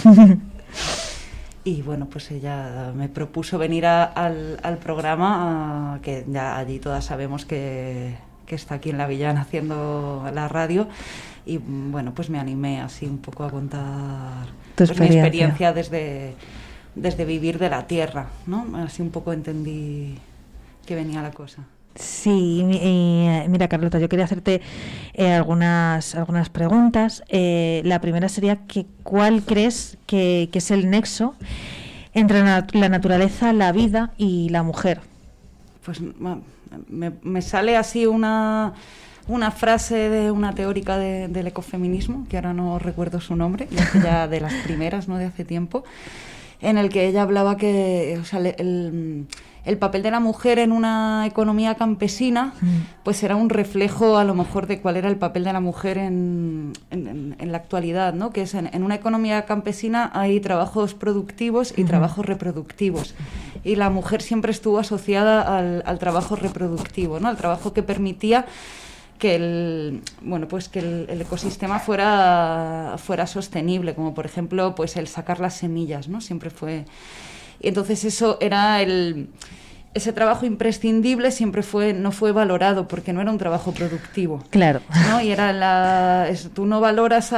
Y bueno, pues ella me propuso venir al programa, que ya allí todas sabemos que está aquí en La Villana haciendo la radio, y bueno, pues me animé así un poco a contar mi experiencia desde vivir de la tierra, ¿no? Así un poco entendí que venía la cosa. Sí, mira, Carlota, yo quería hacerte algunas preguntas. La primera sería que ¿cuál crees que es el nexo entre la naturaleza, la vida y la mujer? Pues me sale así una frase de una teórica del ecofeminismo, que ahora no recuerdo su nombre, ya de las primeras, ¿no? De hace tiempo, en el que ella hablaba que, o sea, el papel de la mujer en una economía campesina pues era un reflejo a lo mejor de cuál era el papel de la mujer en la actualidad, ¿no? Que es en una economía campesina hay trabajos productivos y trabajos reproductivos, y la mujer siempre estuvo asociada al trabajo reproductivo, ¿no? Al trabajo que permitía que el ecosistema fuera sostenible, como por ejemplo pues el sacar las semillas, ¿no? Siempre fue. Y entonces eso era ese trabajo imprescindible siempre no fue valorado porque no era un trabajo productivo. Claro. ¿No? Y era tú no valoras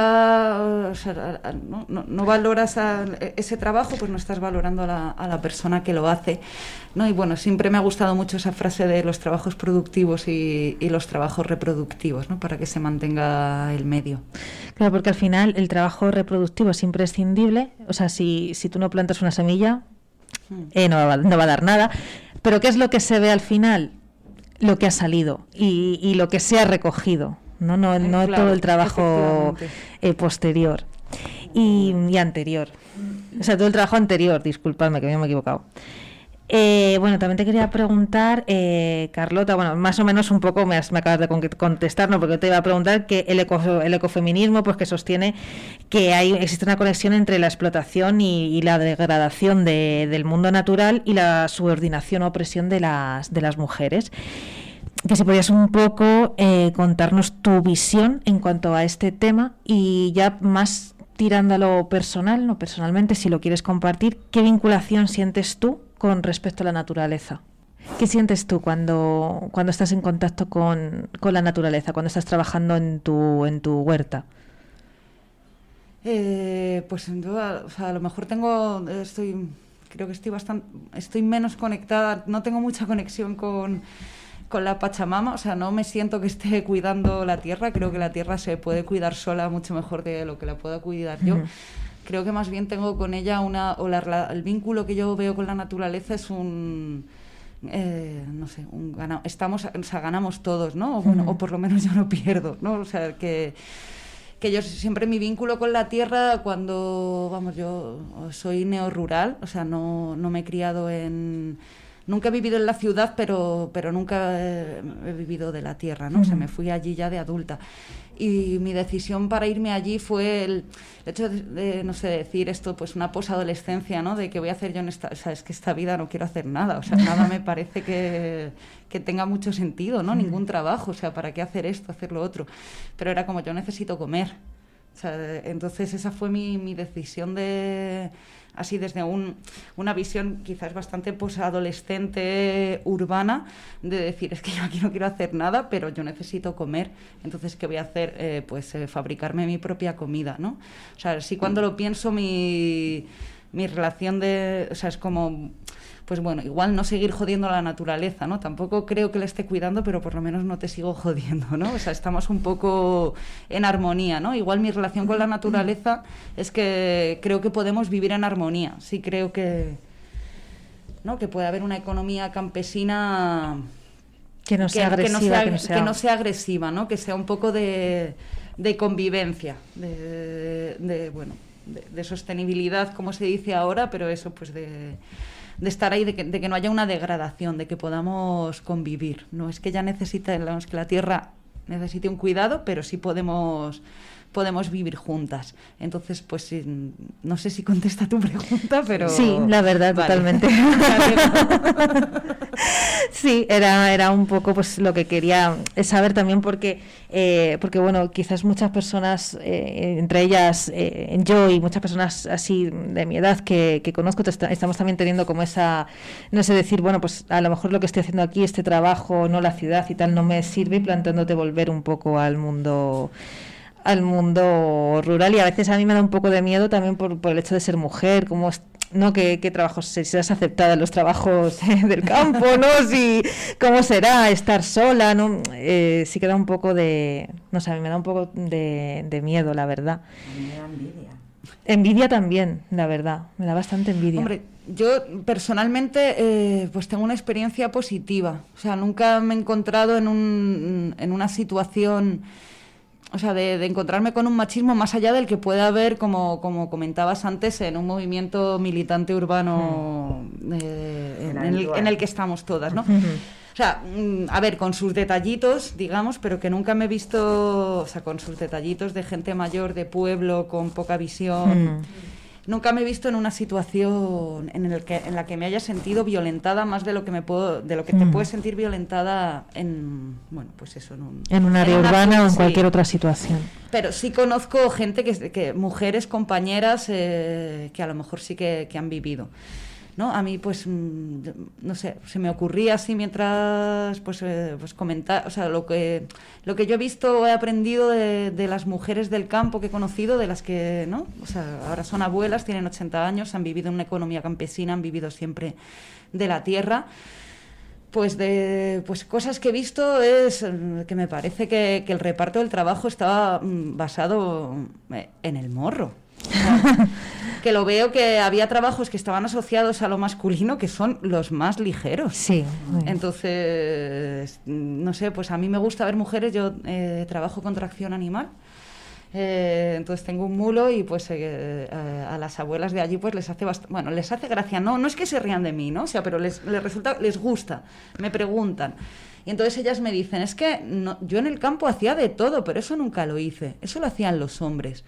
no valoras ese trabajo, pues no estás valorando a la persona que lo hace, ¿no? Y bueno, siempre me ha gustado mucho esa frase de los trabajos productivos y los trabajos reproductivos, ¿no? Para que se mantenga el medio. Claro, porque al final el trabajo reproductivo es imprescindible. O sea, si tú no plantas una semilla, no va a dar nada. Pero ¿qué es lo que se ve al final? Lo que ha salido y lo que se ha recogido, no claro, todo el trabajo posterior y anterior. O sea, todo el trabajo anterior, disculpadme que me he equivocado. Bueno, también te quería preguntar, Carlota, bueno, más o menos un poco me acabas de contestar, ¿no? Porque te iba a preguntar que el ecofeminismo, pues que sostiene que existe una conexión entre la explotación y la degradación del mundo natural y la subordinación o opresión de las mujeres. que si podías un poco contarnos tu visión en cuanto a este tema y ya más tirando a lo personal, no personalmente, si lo quieres compartir, ¿qué vinculación sientes tú con respecto a la naturaleza? ¿Qué sientes tú cuando estás en contacto con la naturaleza, cuando estás trabajando en tu huerta? Pues sin duda, o sea, a lo mejor creo que estoy menos conectada, no tengo mucha conexión con la Pachamama, o sea, no me siento que esté cuidando la tierra, creo que la tierra se puede cuidar sola mucho mejor de lo que la pueda cuidar yo. Creo que más bien tengo con ella el vínculo que yo veo con la naturaleza es no sé, ganamos todos, ¿no? O por lo menos yo no pierdo, ¿no? O sea, que yo siempre mi vínculo con la tierra yo soy neorrural, o sea, no me he criado nunca he vivido en la ciudad, pero nunca he vivido de la tierra, ¿no? O sea, me fui allí ya de adulta. Y mi decisión para irme allí fue el hecho de no sé, decir esto, pues una posadolescencia, ¿no? De que voy a hacer yo o sea, es que esta vida no quiero hacer nada, o sea, nada me parece que tenga mucho sentido, ¿no? Ningún trabajo, o sea, ¿para qué hacer esto, hacer lo otro? Pero era como, yo necesito comer. O sea, entonces esa fue mi decisión así desde una visión quizás bastante posadolescente urbana, de decir, es que yo aquí no quiero hacer nada, pero yo necesito comer, entonces ¿qué voy a hacer? Fabricarme mi propia comida, ¿no? O sea, sí, cuando lo pienso, mi relación o sea, es como, pues bueno, igual no seguir jodiendo a la naturaleza, ¿no? Tampoco creo que la esté cuidando, pero por lo menos no te sigo jodiendo, ¿no? O sea, estamos un poco en armonía, ¿no? Igual mi relación con la naturaleza es que creo que podemos vivir en armonía. Sí creo que, ¿no? Que puede haber una economía campesina que no sea agresiva, que no sea agresiva, ¿no? Que sea un poco de convivencia, de sostenibilidad, como se dice ahora, pero eso, pues de estar ahí, de que no haya una degradación, de que podamos convivir. No es que ella que la tierra necesite un cuidado, pero sí podemos vivir juntas. Entonces, pues no sé si contesta tu pregunta, pero... Sí, la verdad, vale. Totalmente. Sí, era un poco pues lo que quería saber también, porque bueno, quizás muchas personas, entre ellas yo y muchas personas así de mi edad que conozco, estamos también teniendo como esa, no sé, decir, bueno, pues a lo mejor lo que estoy haciendo aquí, este trabajo, no la ciudad y tal, no me sirve, planteándote volver un poco al mundo rural, y a veces a mí me da un poco de miedo también por el hecho de ser mujer, como no qué trabajos, si serás aceptada en los trabajos del campo, ¿no? Si cómo será estar sola, ¿no? Sí que da un poco no sé, a mí me da un poco de miedo, la verdad. A mí me da envidia. Envidia también, la verdad, me da bastante envidia. Hombre, yo personalmente pues tengo una experiencia positiva, o sea, nunca me he encontrado en una situación, o sea, de encontrarme con un machismo más allá del que puede haber, como comentabas antes, en un movimiento militante urbano en el que estamos todas, ¿no? O sea, a ver, con sus detallitos, digamos, pero que nunca me he visto, o sea, con sus detallitos de gente mayor, de pueblo, con poca visión... Nunca me he visto en una situación en la que me haya sentido violentada más de lo que te puedes sentir violentada en un área urbana o en cualquier otra situación. Pero sí conozco gente mujeres, compañeras que a lo mejor sí que han vivido, ¿no? A mí, pues, no sé, se me ocurría así mientras, pues comentar, o sea, lo que yo he visto o he aprendido de las mujeres del campo que he conocido, de las que, ¿no? O sea, ahora son abuelas, tienen 80 años, han vivido en una economía campesina, han vivido siempre de la tierra. Pues cosas que he visto es que me parece que el reparto del trabajo estaba basado en el morro. O sea, que lo veo que había trabajos que estaban asociados a lo masculino que son los más ligeros. Sí. Entonces, no sé, pues a mí me gusta ver mujeres, yo trabajo con tracción animal, entonces tengo un mulo y pues a las abuelas de allí pues les hace gracia, no es que se rían de mí, ¿no? O sea, pero les gusta, me preguntan. Y entonces ellas me dicen, es que yo en el campo hacía de todo, pero eso nunca lo hice, eso lo hacían los hombres.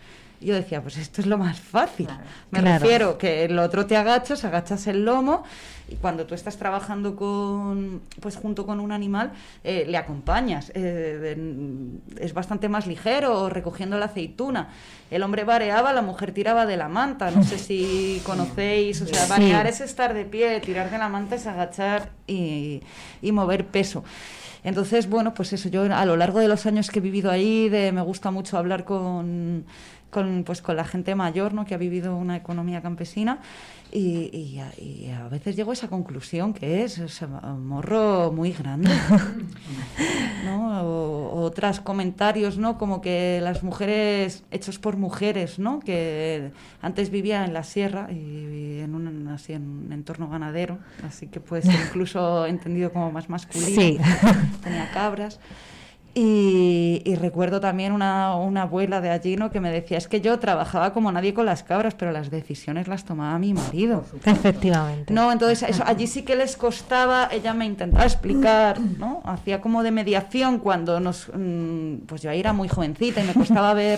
Y yo decía, pues esto es lo más fácil. Me Claro. refiero que el otro te agachas el lomo, y cuando tú estás trabajando junto con un animal, le acompañas. Es bastante más ligero, recogiendo la aceituna. El hombre vareaba, la mujer tiraba de la manta. No sé si conocéis, o sea, varear es estar de pie, tirar de la manta es agachar y mover peso. Entonces, bueno, pues eso, yo a lo largo de los años que he vivido ahí, me gusta mucho hablar con la gente mayor, ¿no?, que ha vivido una economía campesina, y a veces llego a esa conclusión, que es un morro muy grande, ¿no? O otros comentarios, ¿no?, como que las mujeres hechos por mujeres, ¿no?, que antes vivía en la sierra y en un entorno ganadero, así que puede ser incluso entendido como más masculino. Sí. Tenía cabras. Y recuerdo también una abuela de allí, ¿no?, que me decía, es que yo trabajaba como nadie con las cabras, pero las decisiones las tomaba mi marido. Efectivamente. No, entonces eso, allí sí que les costaba, ella me intentaba explicar, ¿no? Hacía como de mediación cuando pues yo ahí era muy jovencita y me costaba ver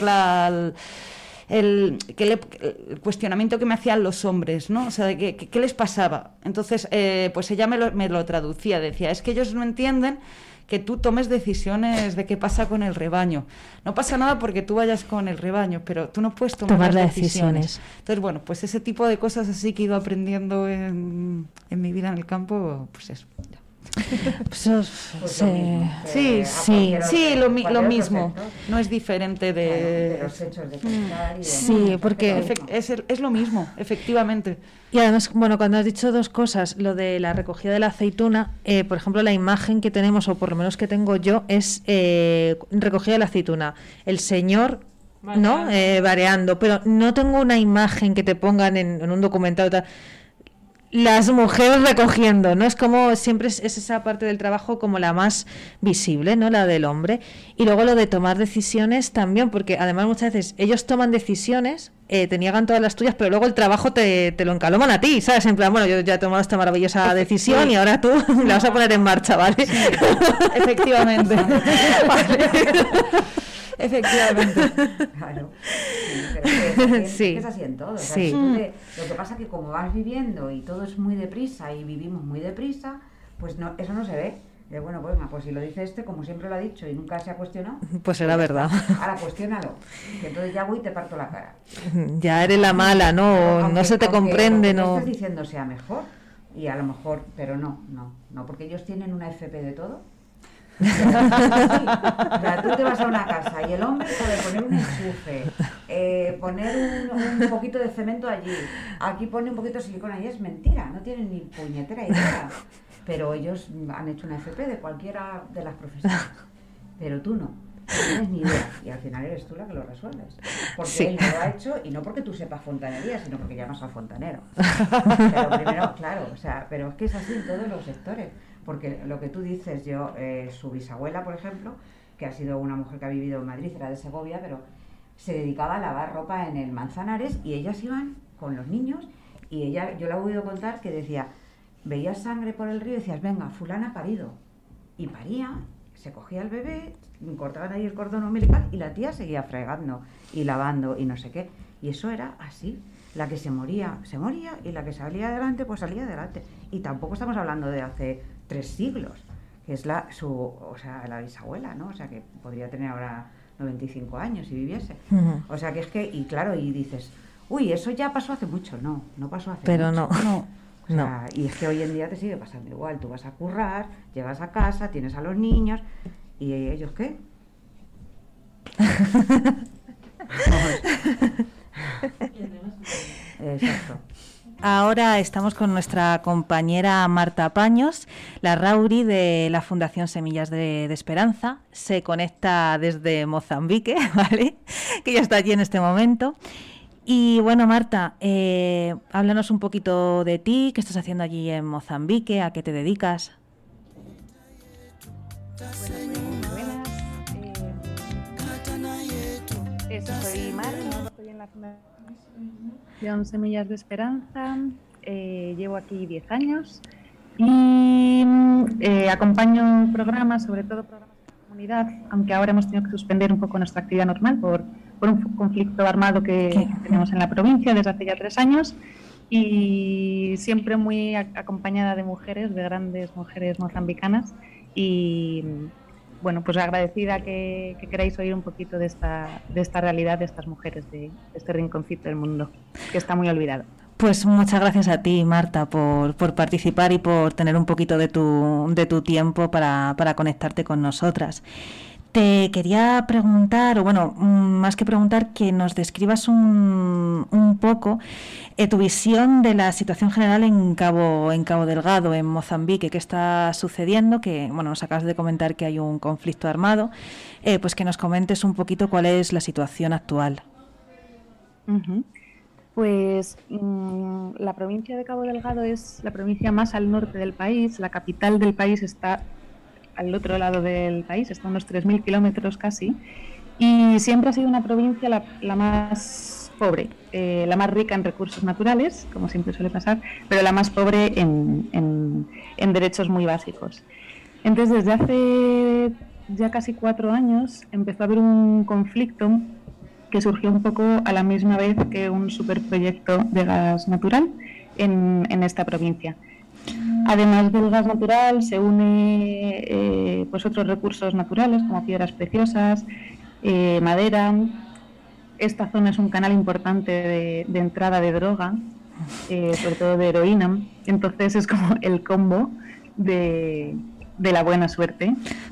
el cuestionamiento que me hacían los hombres, ¿no? O sea, de qué les pasaba. Entonces, pues ella me lo traducía, decía, es que ellos no entienden que tú tomes decisiones de qué pasa con el rebaño. No pasa nada porque tú vayas con el rebaño, pero tú no puedes tomar las decisiones. Entonces, bueno, pues ese tipo de cosas así que he ido aprendiendo en mi vida en el campo, pues eso. Sí, lo mismo. No es diferente de los hechos de contar. Sí, porque es lo mismo, efectivamente. Y además, bueno, cuando has dicho dos cosas, lo de la recogida de la aceituna, por ejemplo, la imagen que tenemos, o por lo menos que tengo yo, es recogida de la aceituna. El señor, ¿no?, vareando, pero no tengo una imagen que te pongan en un documental o tal. Las mujeres recogiendo, ¿no? Es como siempre es esa parte del trabajo como la más visible, ¿no?, la del hombre. Y luego lo de tomar decisiones también, porque además muchas veces ellos toman decisiones, te niegan todas las tuyas, pero luego el trabajo te lo encaloman a ti, ¿sabes? En plan, bueno, yo ya he tomado esta maravillosa decisión y ahora tú la vas a poner en marcha, ¿vale? Sí, efectivamente. Vale. Efectivamente. Claro. Pero Sí. es así en todo. O sea, Sí. lo que pasa es que como vas viviendo y todo es muy deprisa y vivimos muy deprisa, pues no, eso no se ve. Bueno, pues si lo dice como siempre lo ha dicho y nunca se ha cuestionado, Pues era verdad. Ahora cuestiónalo, que entonces ya voy y te parto la cara. Ya eres la mala, ¿no? Aunque, no se te comprende, lo que ¿no? estás diciendo sea mejor, y a lo mejor, pero no, porque ellos tienen una FP de todo. O sea, tú te vas a una casa y el hombre puede poner un enchufe, poner un poquito de cemento allí, aquí pone un poquito de silicona, y es mentira, no tienen ni puñetera idea, pero ellos han hecho una FP de cualquiera de las profesiones, pero tú no tienes ni idea, y al final eres tú la que lo resuelves, porque Sí. él no lo ha hecho, y no porque tú sepas fontanería, sino porque llamas al fontanero. Pero primero, claro, o sea, pero es que es así en todos los sectores. Porque lo que tú dices, su bisabuela, por ejemplo, que ha sido una mujer que ha vivido en Madrid, era de Segovia, pero se dedicaba a lavar ropa en el Manzanares, y ellas iban con los niños, y yo la he oído contar que decía, veías sangre por el río y decías, venga, fulana ha parido. Y paría, se cogía el bebé, cortaban ahí el cordón umbilical y la tía seguía fregando y lavando y no sé qué. Y eso era así. La que se moría, y la que salía adelante, pues salía adelante. Y tampoco estamos hablando de hace 3 siglos, que es la bisabuela, ¿no? O sea, que podría tener ahora 95 años si viviese. Uh-huh. O sea, que es que, y claro, y dices, uy, eso ya pasó hace mucho. No pasó hace Pero mucho. no. O sea, y es que hoy en día te sigue pasando igual. Tú vas a currar, llegas a casa, tienes a los niños, ¿y ellos qué? Exacto. Ahora estamos con nuestra compañera Marta Paños, la Rauri de la Fundación Semillas de Esperanza. Se conecta desde Mozambique, ¿vale? Que ya está allí en este momento. Y bueno, Marta, háblanos un poquito de ti, qué estás haciendo allí en Mozambique, a qué te dedicas. Soy Marta, estoy en la Fundación Semillas de Esperanza, llevo aquí 10 años y acompaño programas, sobre todo programas de comunidad, aunque ahora hemos tenido que suspender un poco nuestra actividad normal por por un conflicto armado que tenemos en la provincia desde hace ya 3 años, y siempre muy acompañada de mujeres, de grandes mujeres mozambicanas, y bueno, pues agradecida que queráis oír un poquito de esta realidad de estas mujeres, de este rinconcito del mundo que está muy olvidado. Pues muchas gracias a ti, Marta, por participar y por tener un poquito de tu tiempo para conectarte con nosotras. Te quería preguntar, o bueno, más que preguntar, que nos describas un poco tu visión de la situación general en Cabo Delgado, en Mozambique, qué está sucediendo, que bueno, nos acabas de comentar que hay un conflicto armado, pues que nos comentes un poquito cuál es la situación actual. Uh-huh. Pues la provincia de Cabo Delgado es la provincia más al norte del país, la capital del país está al otro lado del país, está a unos 3.000 kilómetros casi, y siempre ha sido una provincia la más pobre, la más rica en recursos naturales, como siempre suele pasar, pero la más pobre en derechos muy básicos. Entonces, desde hace ya casi 4 años empezó a haber un conflicto que surgió un poco a la misma vez que un superproyecto de gas natural en esta provincia. Además del gas natural se une pues otros recursos naturales como piedras preciosas, madera. Esta zona es un canal importante de entrada de droga, sobre todo de heroína. Entonces es como el combo de la buena suerte.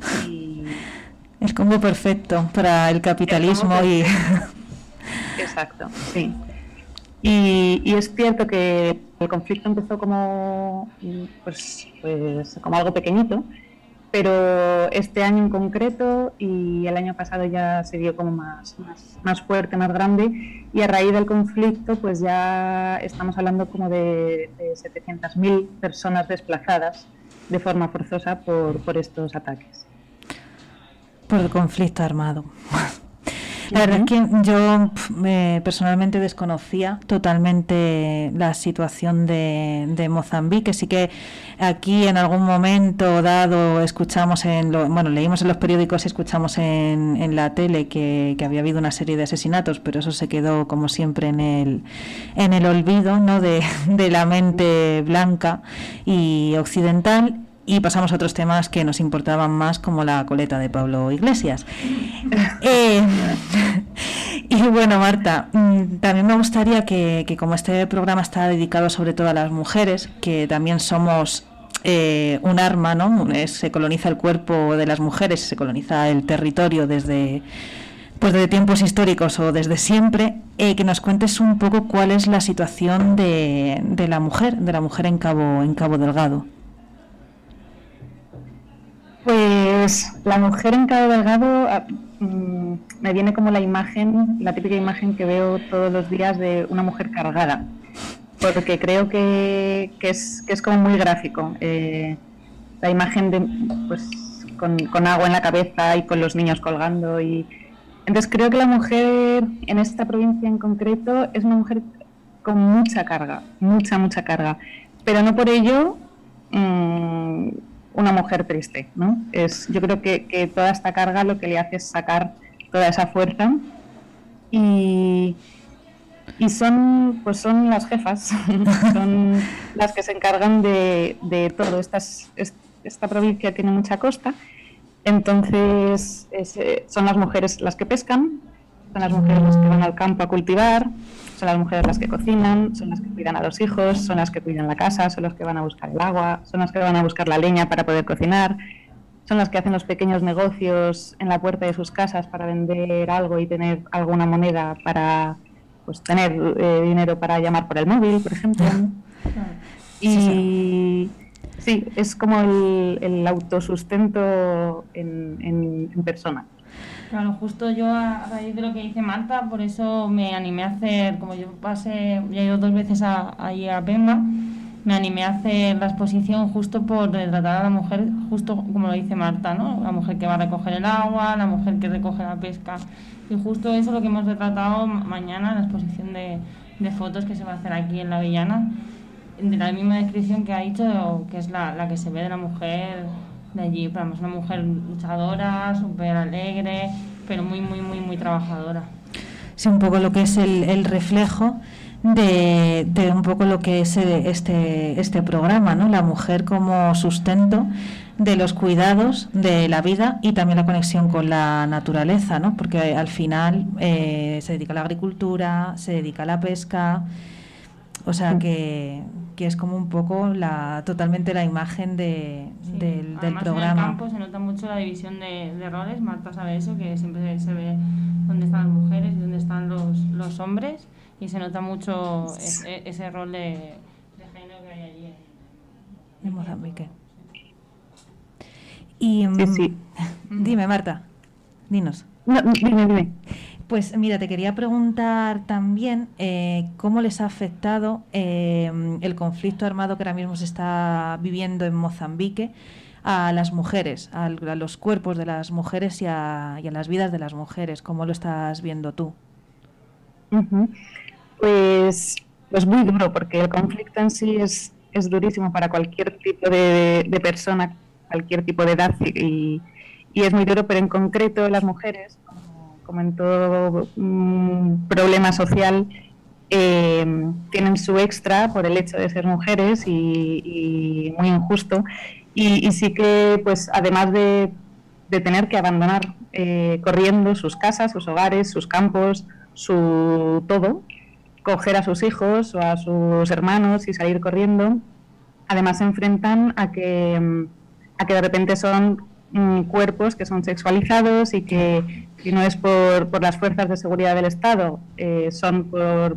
El combo perfecto para el capitalismo y... Exacto, sí. Y es cierto que el conflicto empezó como como algo pequeñito, pero este año en concreto y el año pasado ya se dio como más fuerte, más grande, y a raíz del conflicto pues ya estamos hablando como de 700.000 personas desplazadas de forma forzosa por estos ataques. Por el conflicto armado. La verdad es que yo personalmente desconocía totalmente la situación de Mozambique. Sí que aquí en algún momento dado escuchamos leímos en los periódicos y escuchamos en la tele que había habido una serie de asesinatos, pero eso se quedó como siempre en el olvido, ¿no?, de la mente blanca y occidental. Y pasamos a otros temas que nos importaban más, como la coleta de Pablo Iglesias. Y bueno, Marta, también me gustaría que como este programa está dedicado sobre todo a las mujeres, que también somos un arma, ¿no? Se coloniza el cuerpo de las mujeres, se coloniza el territorio desde tiempos históricos o desde siempre, que nos cuentes un poco cuál es la situación de la mujer en Cabo Delgado. Pues la mujer en Cabo Delgado me viene como la típica imagen que veo todos los días de una mujer cargada, porque creo que es como muy gráfico. La imagen de pues con agua en la cabeza y con los niños colgando, y entonces creo que la mujer en esta provincia en concreto es una mujer con mucha carga, mucha carga, pero no por ello una mujer triste, ¿no? Yo creo que toda esta carga lo que le hace es sacar toda esa fuerza, y son las jefas, son las que se encargan de todo. Esta provincia tiene mucha costa, entonces son las mujeres las que pescan, son las mujeres las que van al campo a cultivar, son las mujeres las que cocinan, son las que cuidan a los hijos, son las que cuidan la casa, son las que van a buscar el agua, son las que van a buscar la leña para poder cocinar, son las que hacen los pequeños negocios en la puerta de sus casas para vender algo y tener alguna moneda para tener dinero para llamar por el móvil, por ejemplo. Y sí, es como el autosustento en persona. Claro, justo yo a raíz de lo que dice Marta, por eso me animé a hacer, como yo ya he ido 2 veces allí a Pemba, me animé a hacer la exposición justo por retratar a la mujer, justo como lo dice Marta, ¿no? La mujer que va a recoger el agua, la mujer que recoge la pesca, y justo eso es lo que hemos retratado mañana en la exposición de fotos que se va a hacer aquí en La Villana, de la misma descripción que ha dicho, que es la que se ve de la mujer de allí. Pero una mujer luchadora, súper alegre, pero muy trabajadora. sí, un poco lo que es el reflejo de un poco lo que es este programa, ¿no? La mujer como sustento de los cuidados de la vida y también la conexión con la naturaleza, ¿no? Porque al final se dedica a la agricultura, se dedica a la pesca, o sea que es como un poco totalmente la imagen del programa. En el campo se nota mucho la división de roles. Marta sabe eso, que siempre se ve dónde están las mujeres y dónde están los hombres, y se nota mucho ese rol de género que hay allí en Mozambique. Y sí. Dime, Marta, dinos. No, dime. Pues mira, te quería preguntar también cómo les ha afectado el conflicto armado que ahora mismo se está viviendo en Mozambique a las mujeres, a los cuerpos de las mujeres y a las vidas de las mujeres. ¿Cómo lo estás viendo tú? Pues muy duro, porque el conflicto en sí es durísimo para cualquier tipo de persona, cualquier tipo de edad, y es muy duro, pero en concreto las mujeres, como en todo problema social, tienen su extra por el hecho de ser mujeres, y muy injusto, y sí que, pues además de tener que abandonar corriendo sus casas, sus hogares, sus campos, su todo, coger a sus hijos o a sus hermanos y salir corriendo, además se enfrentan a que de repente son cuerpos que son sexualizados, y que si no es por las fuerzas de seguridad del Estado, son por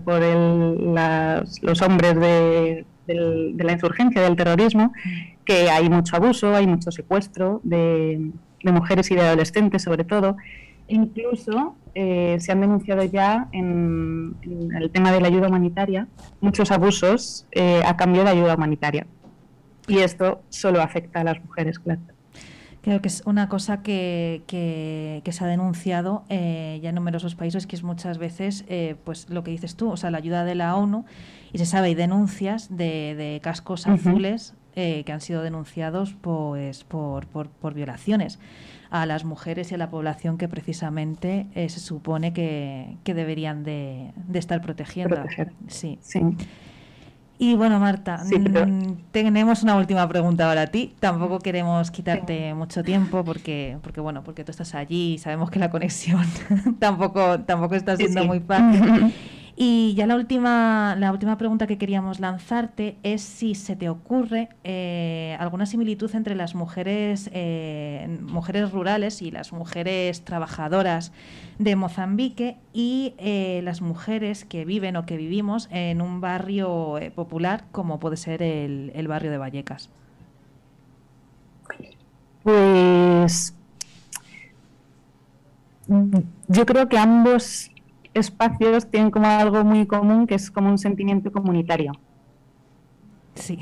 los hombres de la insurgencia, del terrorismo, que hay mucho abuso, hay mucho secuestro de mujeres y de adolescentes sobre todo. Incluso se han denunciado ya en el tema de la ayuda humanitaria muchos abusos a cambio de ayuda humanitaria. Y esto solo afecta a las mujeres, claro. Creo que es una cosa que se ha denunciado ya en numerosos países, que es muchas veces pues lo que dices tú, o sea, la ayuda de la ONU, y se sabe, hay denuncias de cascos azules que han sido denunciados pues por violaciones a las mujeres y a la población que precisamente se supone que deberían de estar protegiendo. Sí. Y bueno, Marta, tenemos una última pregunta para ti. Tampoco queremos quitarte mucho tiempo porque tú estás allí y sabemos que la conexión tampoco está siendo muy fácil. Y ya la última pregunta que queríamos lanzarte es si se te ocurre alguna similitud entre las mujeres rurales y las mujeres trabajadoras de Mozambique y las mujeres que viven o que vivimos en un barrio popular como puede ser el barrio de Vallecas. Pues yo creo que ambos espacios tienen como algo muy común, que es como un sentimiento comunitario. Sí.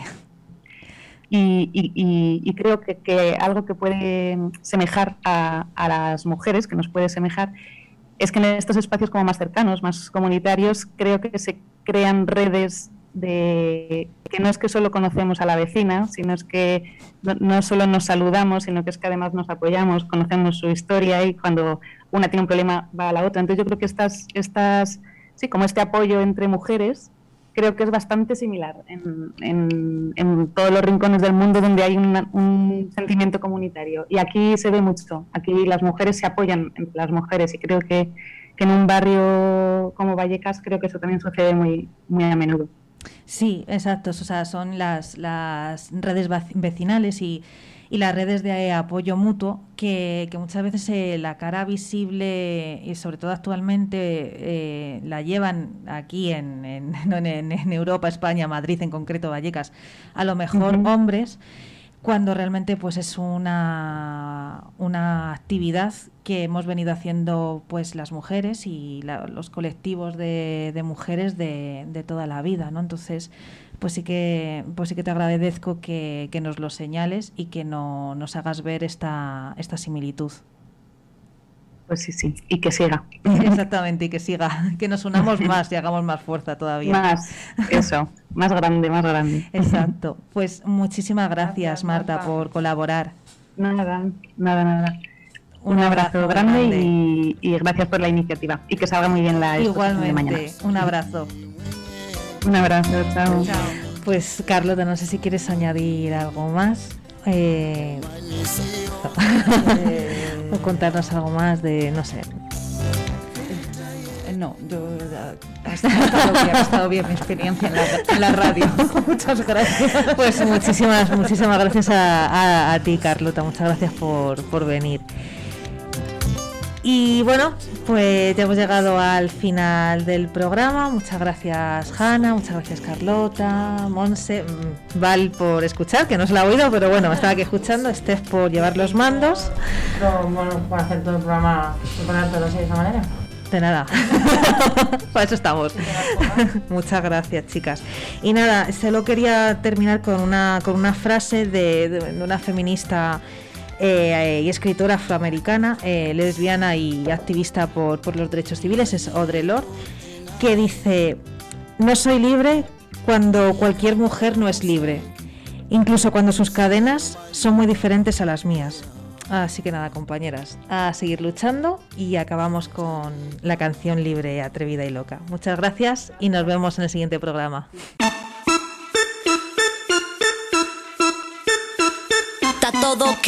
Y creo que algo que puede semejar a las mujeres, que nos puede semejar, es que en estos espacios como más cercanos, más comunitarios, creo que se crean redes que no es que solo conocemos a la vecina, sino es que no solo nos saludamos, sino que es que además nos apoyamos, conocemos su historia, y cuando una tiene un problema va a la otra. Entonces yo creo que como este apoyo entre mujeres, creo que es bastante similar en todos los rincones del mundo donde hay un sentimiento comunitario. Y aquí se ve mucho, aquí las mujeres se apoyan entre las mujeres, y creo que en un barrio como Vallecas creo que eso también sucede muy, muy a menudo. Sí, exacto. O sea, son las redes vecinales y las redes de apoyo mutuo que muchas veces la cara visible, y sobre todo actualmente, la llevan aquí en Europa, España, Madrid en concreto, Vallecas, a lo mejor hombres, cuando realmente pues es una actividad que hemos venido haciendo pues las mujeres y los colectivos de mujeres de toda la vida, ¿no? Entonces pues sí que te agradezco que nos lo señales y que nos hagas ver esta similitud. Pues sí, y que siga. Exactamente, y que siga, que nos unamos más y hagamos más fuerza todavía. Más grande. Exacto. Pues muchísimas gracias, Marta, por colaborar. Nada. Un abrazo grande. Y gracias por la iniciativa. Y que salga muy bien la exposición de mañana. Igualmente, un abrazo. Un abrazo, chao. Chao. Pues Carlota, no sé si quieres añadir algo más. O contarnos algo más de, no sé. No, yo ha estado bien mi experiencia en la radio. Muchas gracias. Pues muchísimas gracias a ti, Carlota. Muchas gracias por venir. Y bueno, pues ya hemos llegado al final del programa. Muchas gracias, Hanna, muchas gracias, Carlota, Monse, Val por escuchar, que no se la ha oído, pero bueno, me estaba aquí escuchando, Steph por llevar los mandos. Bueno, por hacer todo el programa y ponértelo así de esa manera. De nada, para eso estamos. Muchas gracias, chicas. Y nada, solo quería terminar con una frase de una feminista y escritora afroamericana, lesbiana y activista por los derechos civiles, es Audre Lorde, que dice: no soy libre cuando cualquier mujer no es libre, incluso cuando sus cadenas son muy diferentes a las mías. Así que nada, compañeras, a seguir luchando, y acabamos con la canción libre, atrevida y loca. Muchas gracias y nos vemos en el siguiente programa. Está todo ok.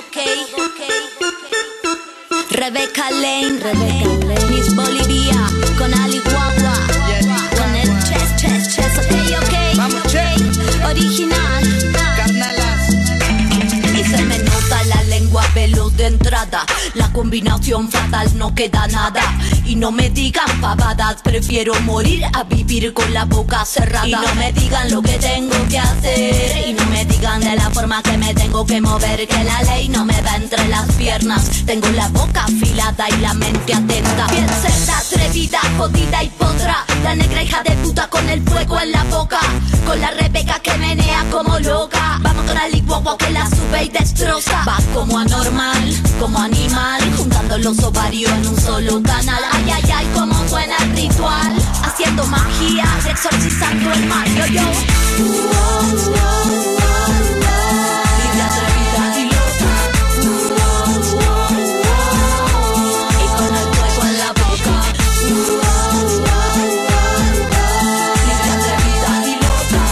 Rebeca Lane, Miss Bolivia, con Ali Guagua, con el chess, ok. Vamos, original. Y se me nota la lengua veloz de entrada. La combinación fatal, no queda nada. Y no me digan pavadas, prefiero morir a vivir con la boca cerrada. Y no me digan lo que tengo que hacer, y no me digan de la forma que me tengo que mover, que la ley no me va entre las piernas. Tengo la boca afilada y la mente atenta. Bien cerda, atrevida, jodida y potra, la negra hija de puta con el fuego en la boca, con la Rebeca que menea como loca. Vamos con la licuagua que la sube y destroza. Va como anormal, como animal, juntando los ovarios en un solo canal. Ay, ay, ay, como suena el ritual, haciendo magia, exorcizando el mal. Yo, libre, atrevida y loca, y con el fuego en la boca. Libre, atrevida y loca,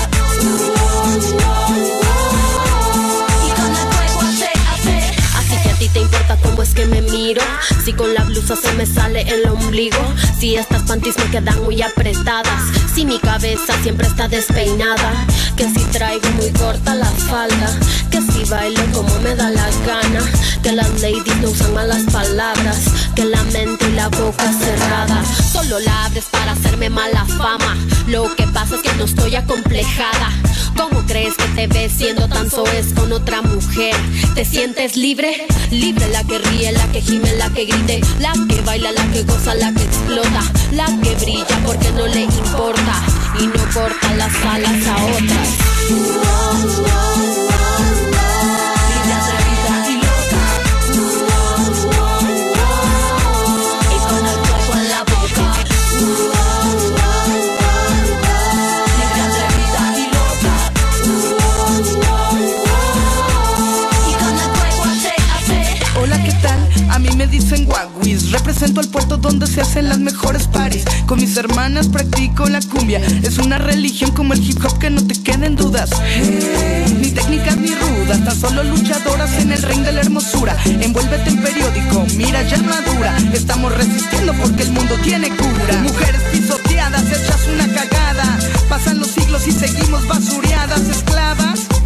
y con el fuego hace. Así que a ti te importa cómo es que me miro, si con la blusa se me sale el ombligo, si estas panties me quedan muy apretadas, si mi cabeza siempre está despeinada, que si traigo muy corta la falda, que si bailo como me da la gana, que las ladies no usan malas palabras, que la mente y la boca cerrada, solo la abres para hacerme mala fama. Lo que pasa es que no estoy acomplejada. ¿Cómo crees que te ves siendo tan soez con otra mujer? ¿Te sientes libre? Libre, la que ríe, la que gime, la que grite, la que baila, la que goza, la que explota, la que brilla porque no le importa y no corta las alas a otras. Libre, atrevida y loca, y con el fuego en la boca. Libre, atrevida y loca, y con el fuego hace. Hola, ¿qué tal? A mí me dicen Guaguis, represento el puerto donde se hacen las mejores parties. Con mis hermanas practico la cumbia, es una religión como el hip hop, que no te queden dudas. Ni técnicas ni rudas, tan solo luchadoras en el ring de la hermosura. Envuélvete en periódico, mira ya madura, estamos resistiendo porque el mundo tiene cura. Mujeres pisoteadas, hechas una cagada, pasan los siglos y seguimos basureadas, esclavas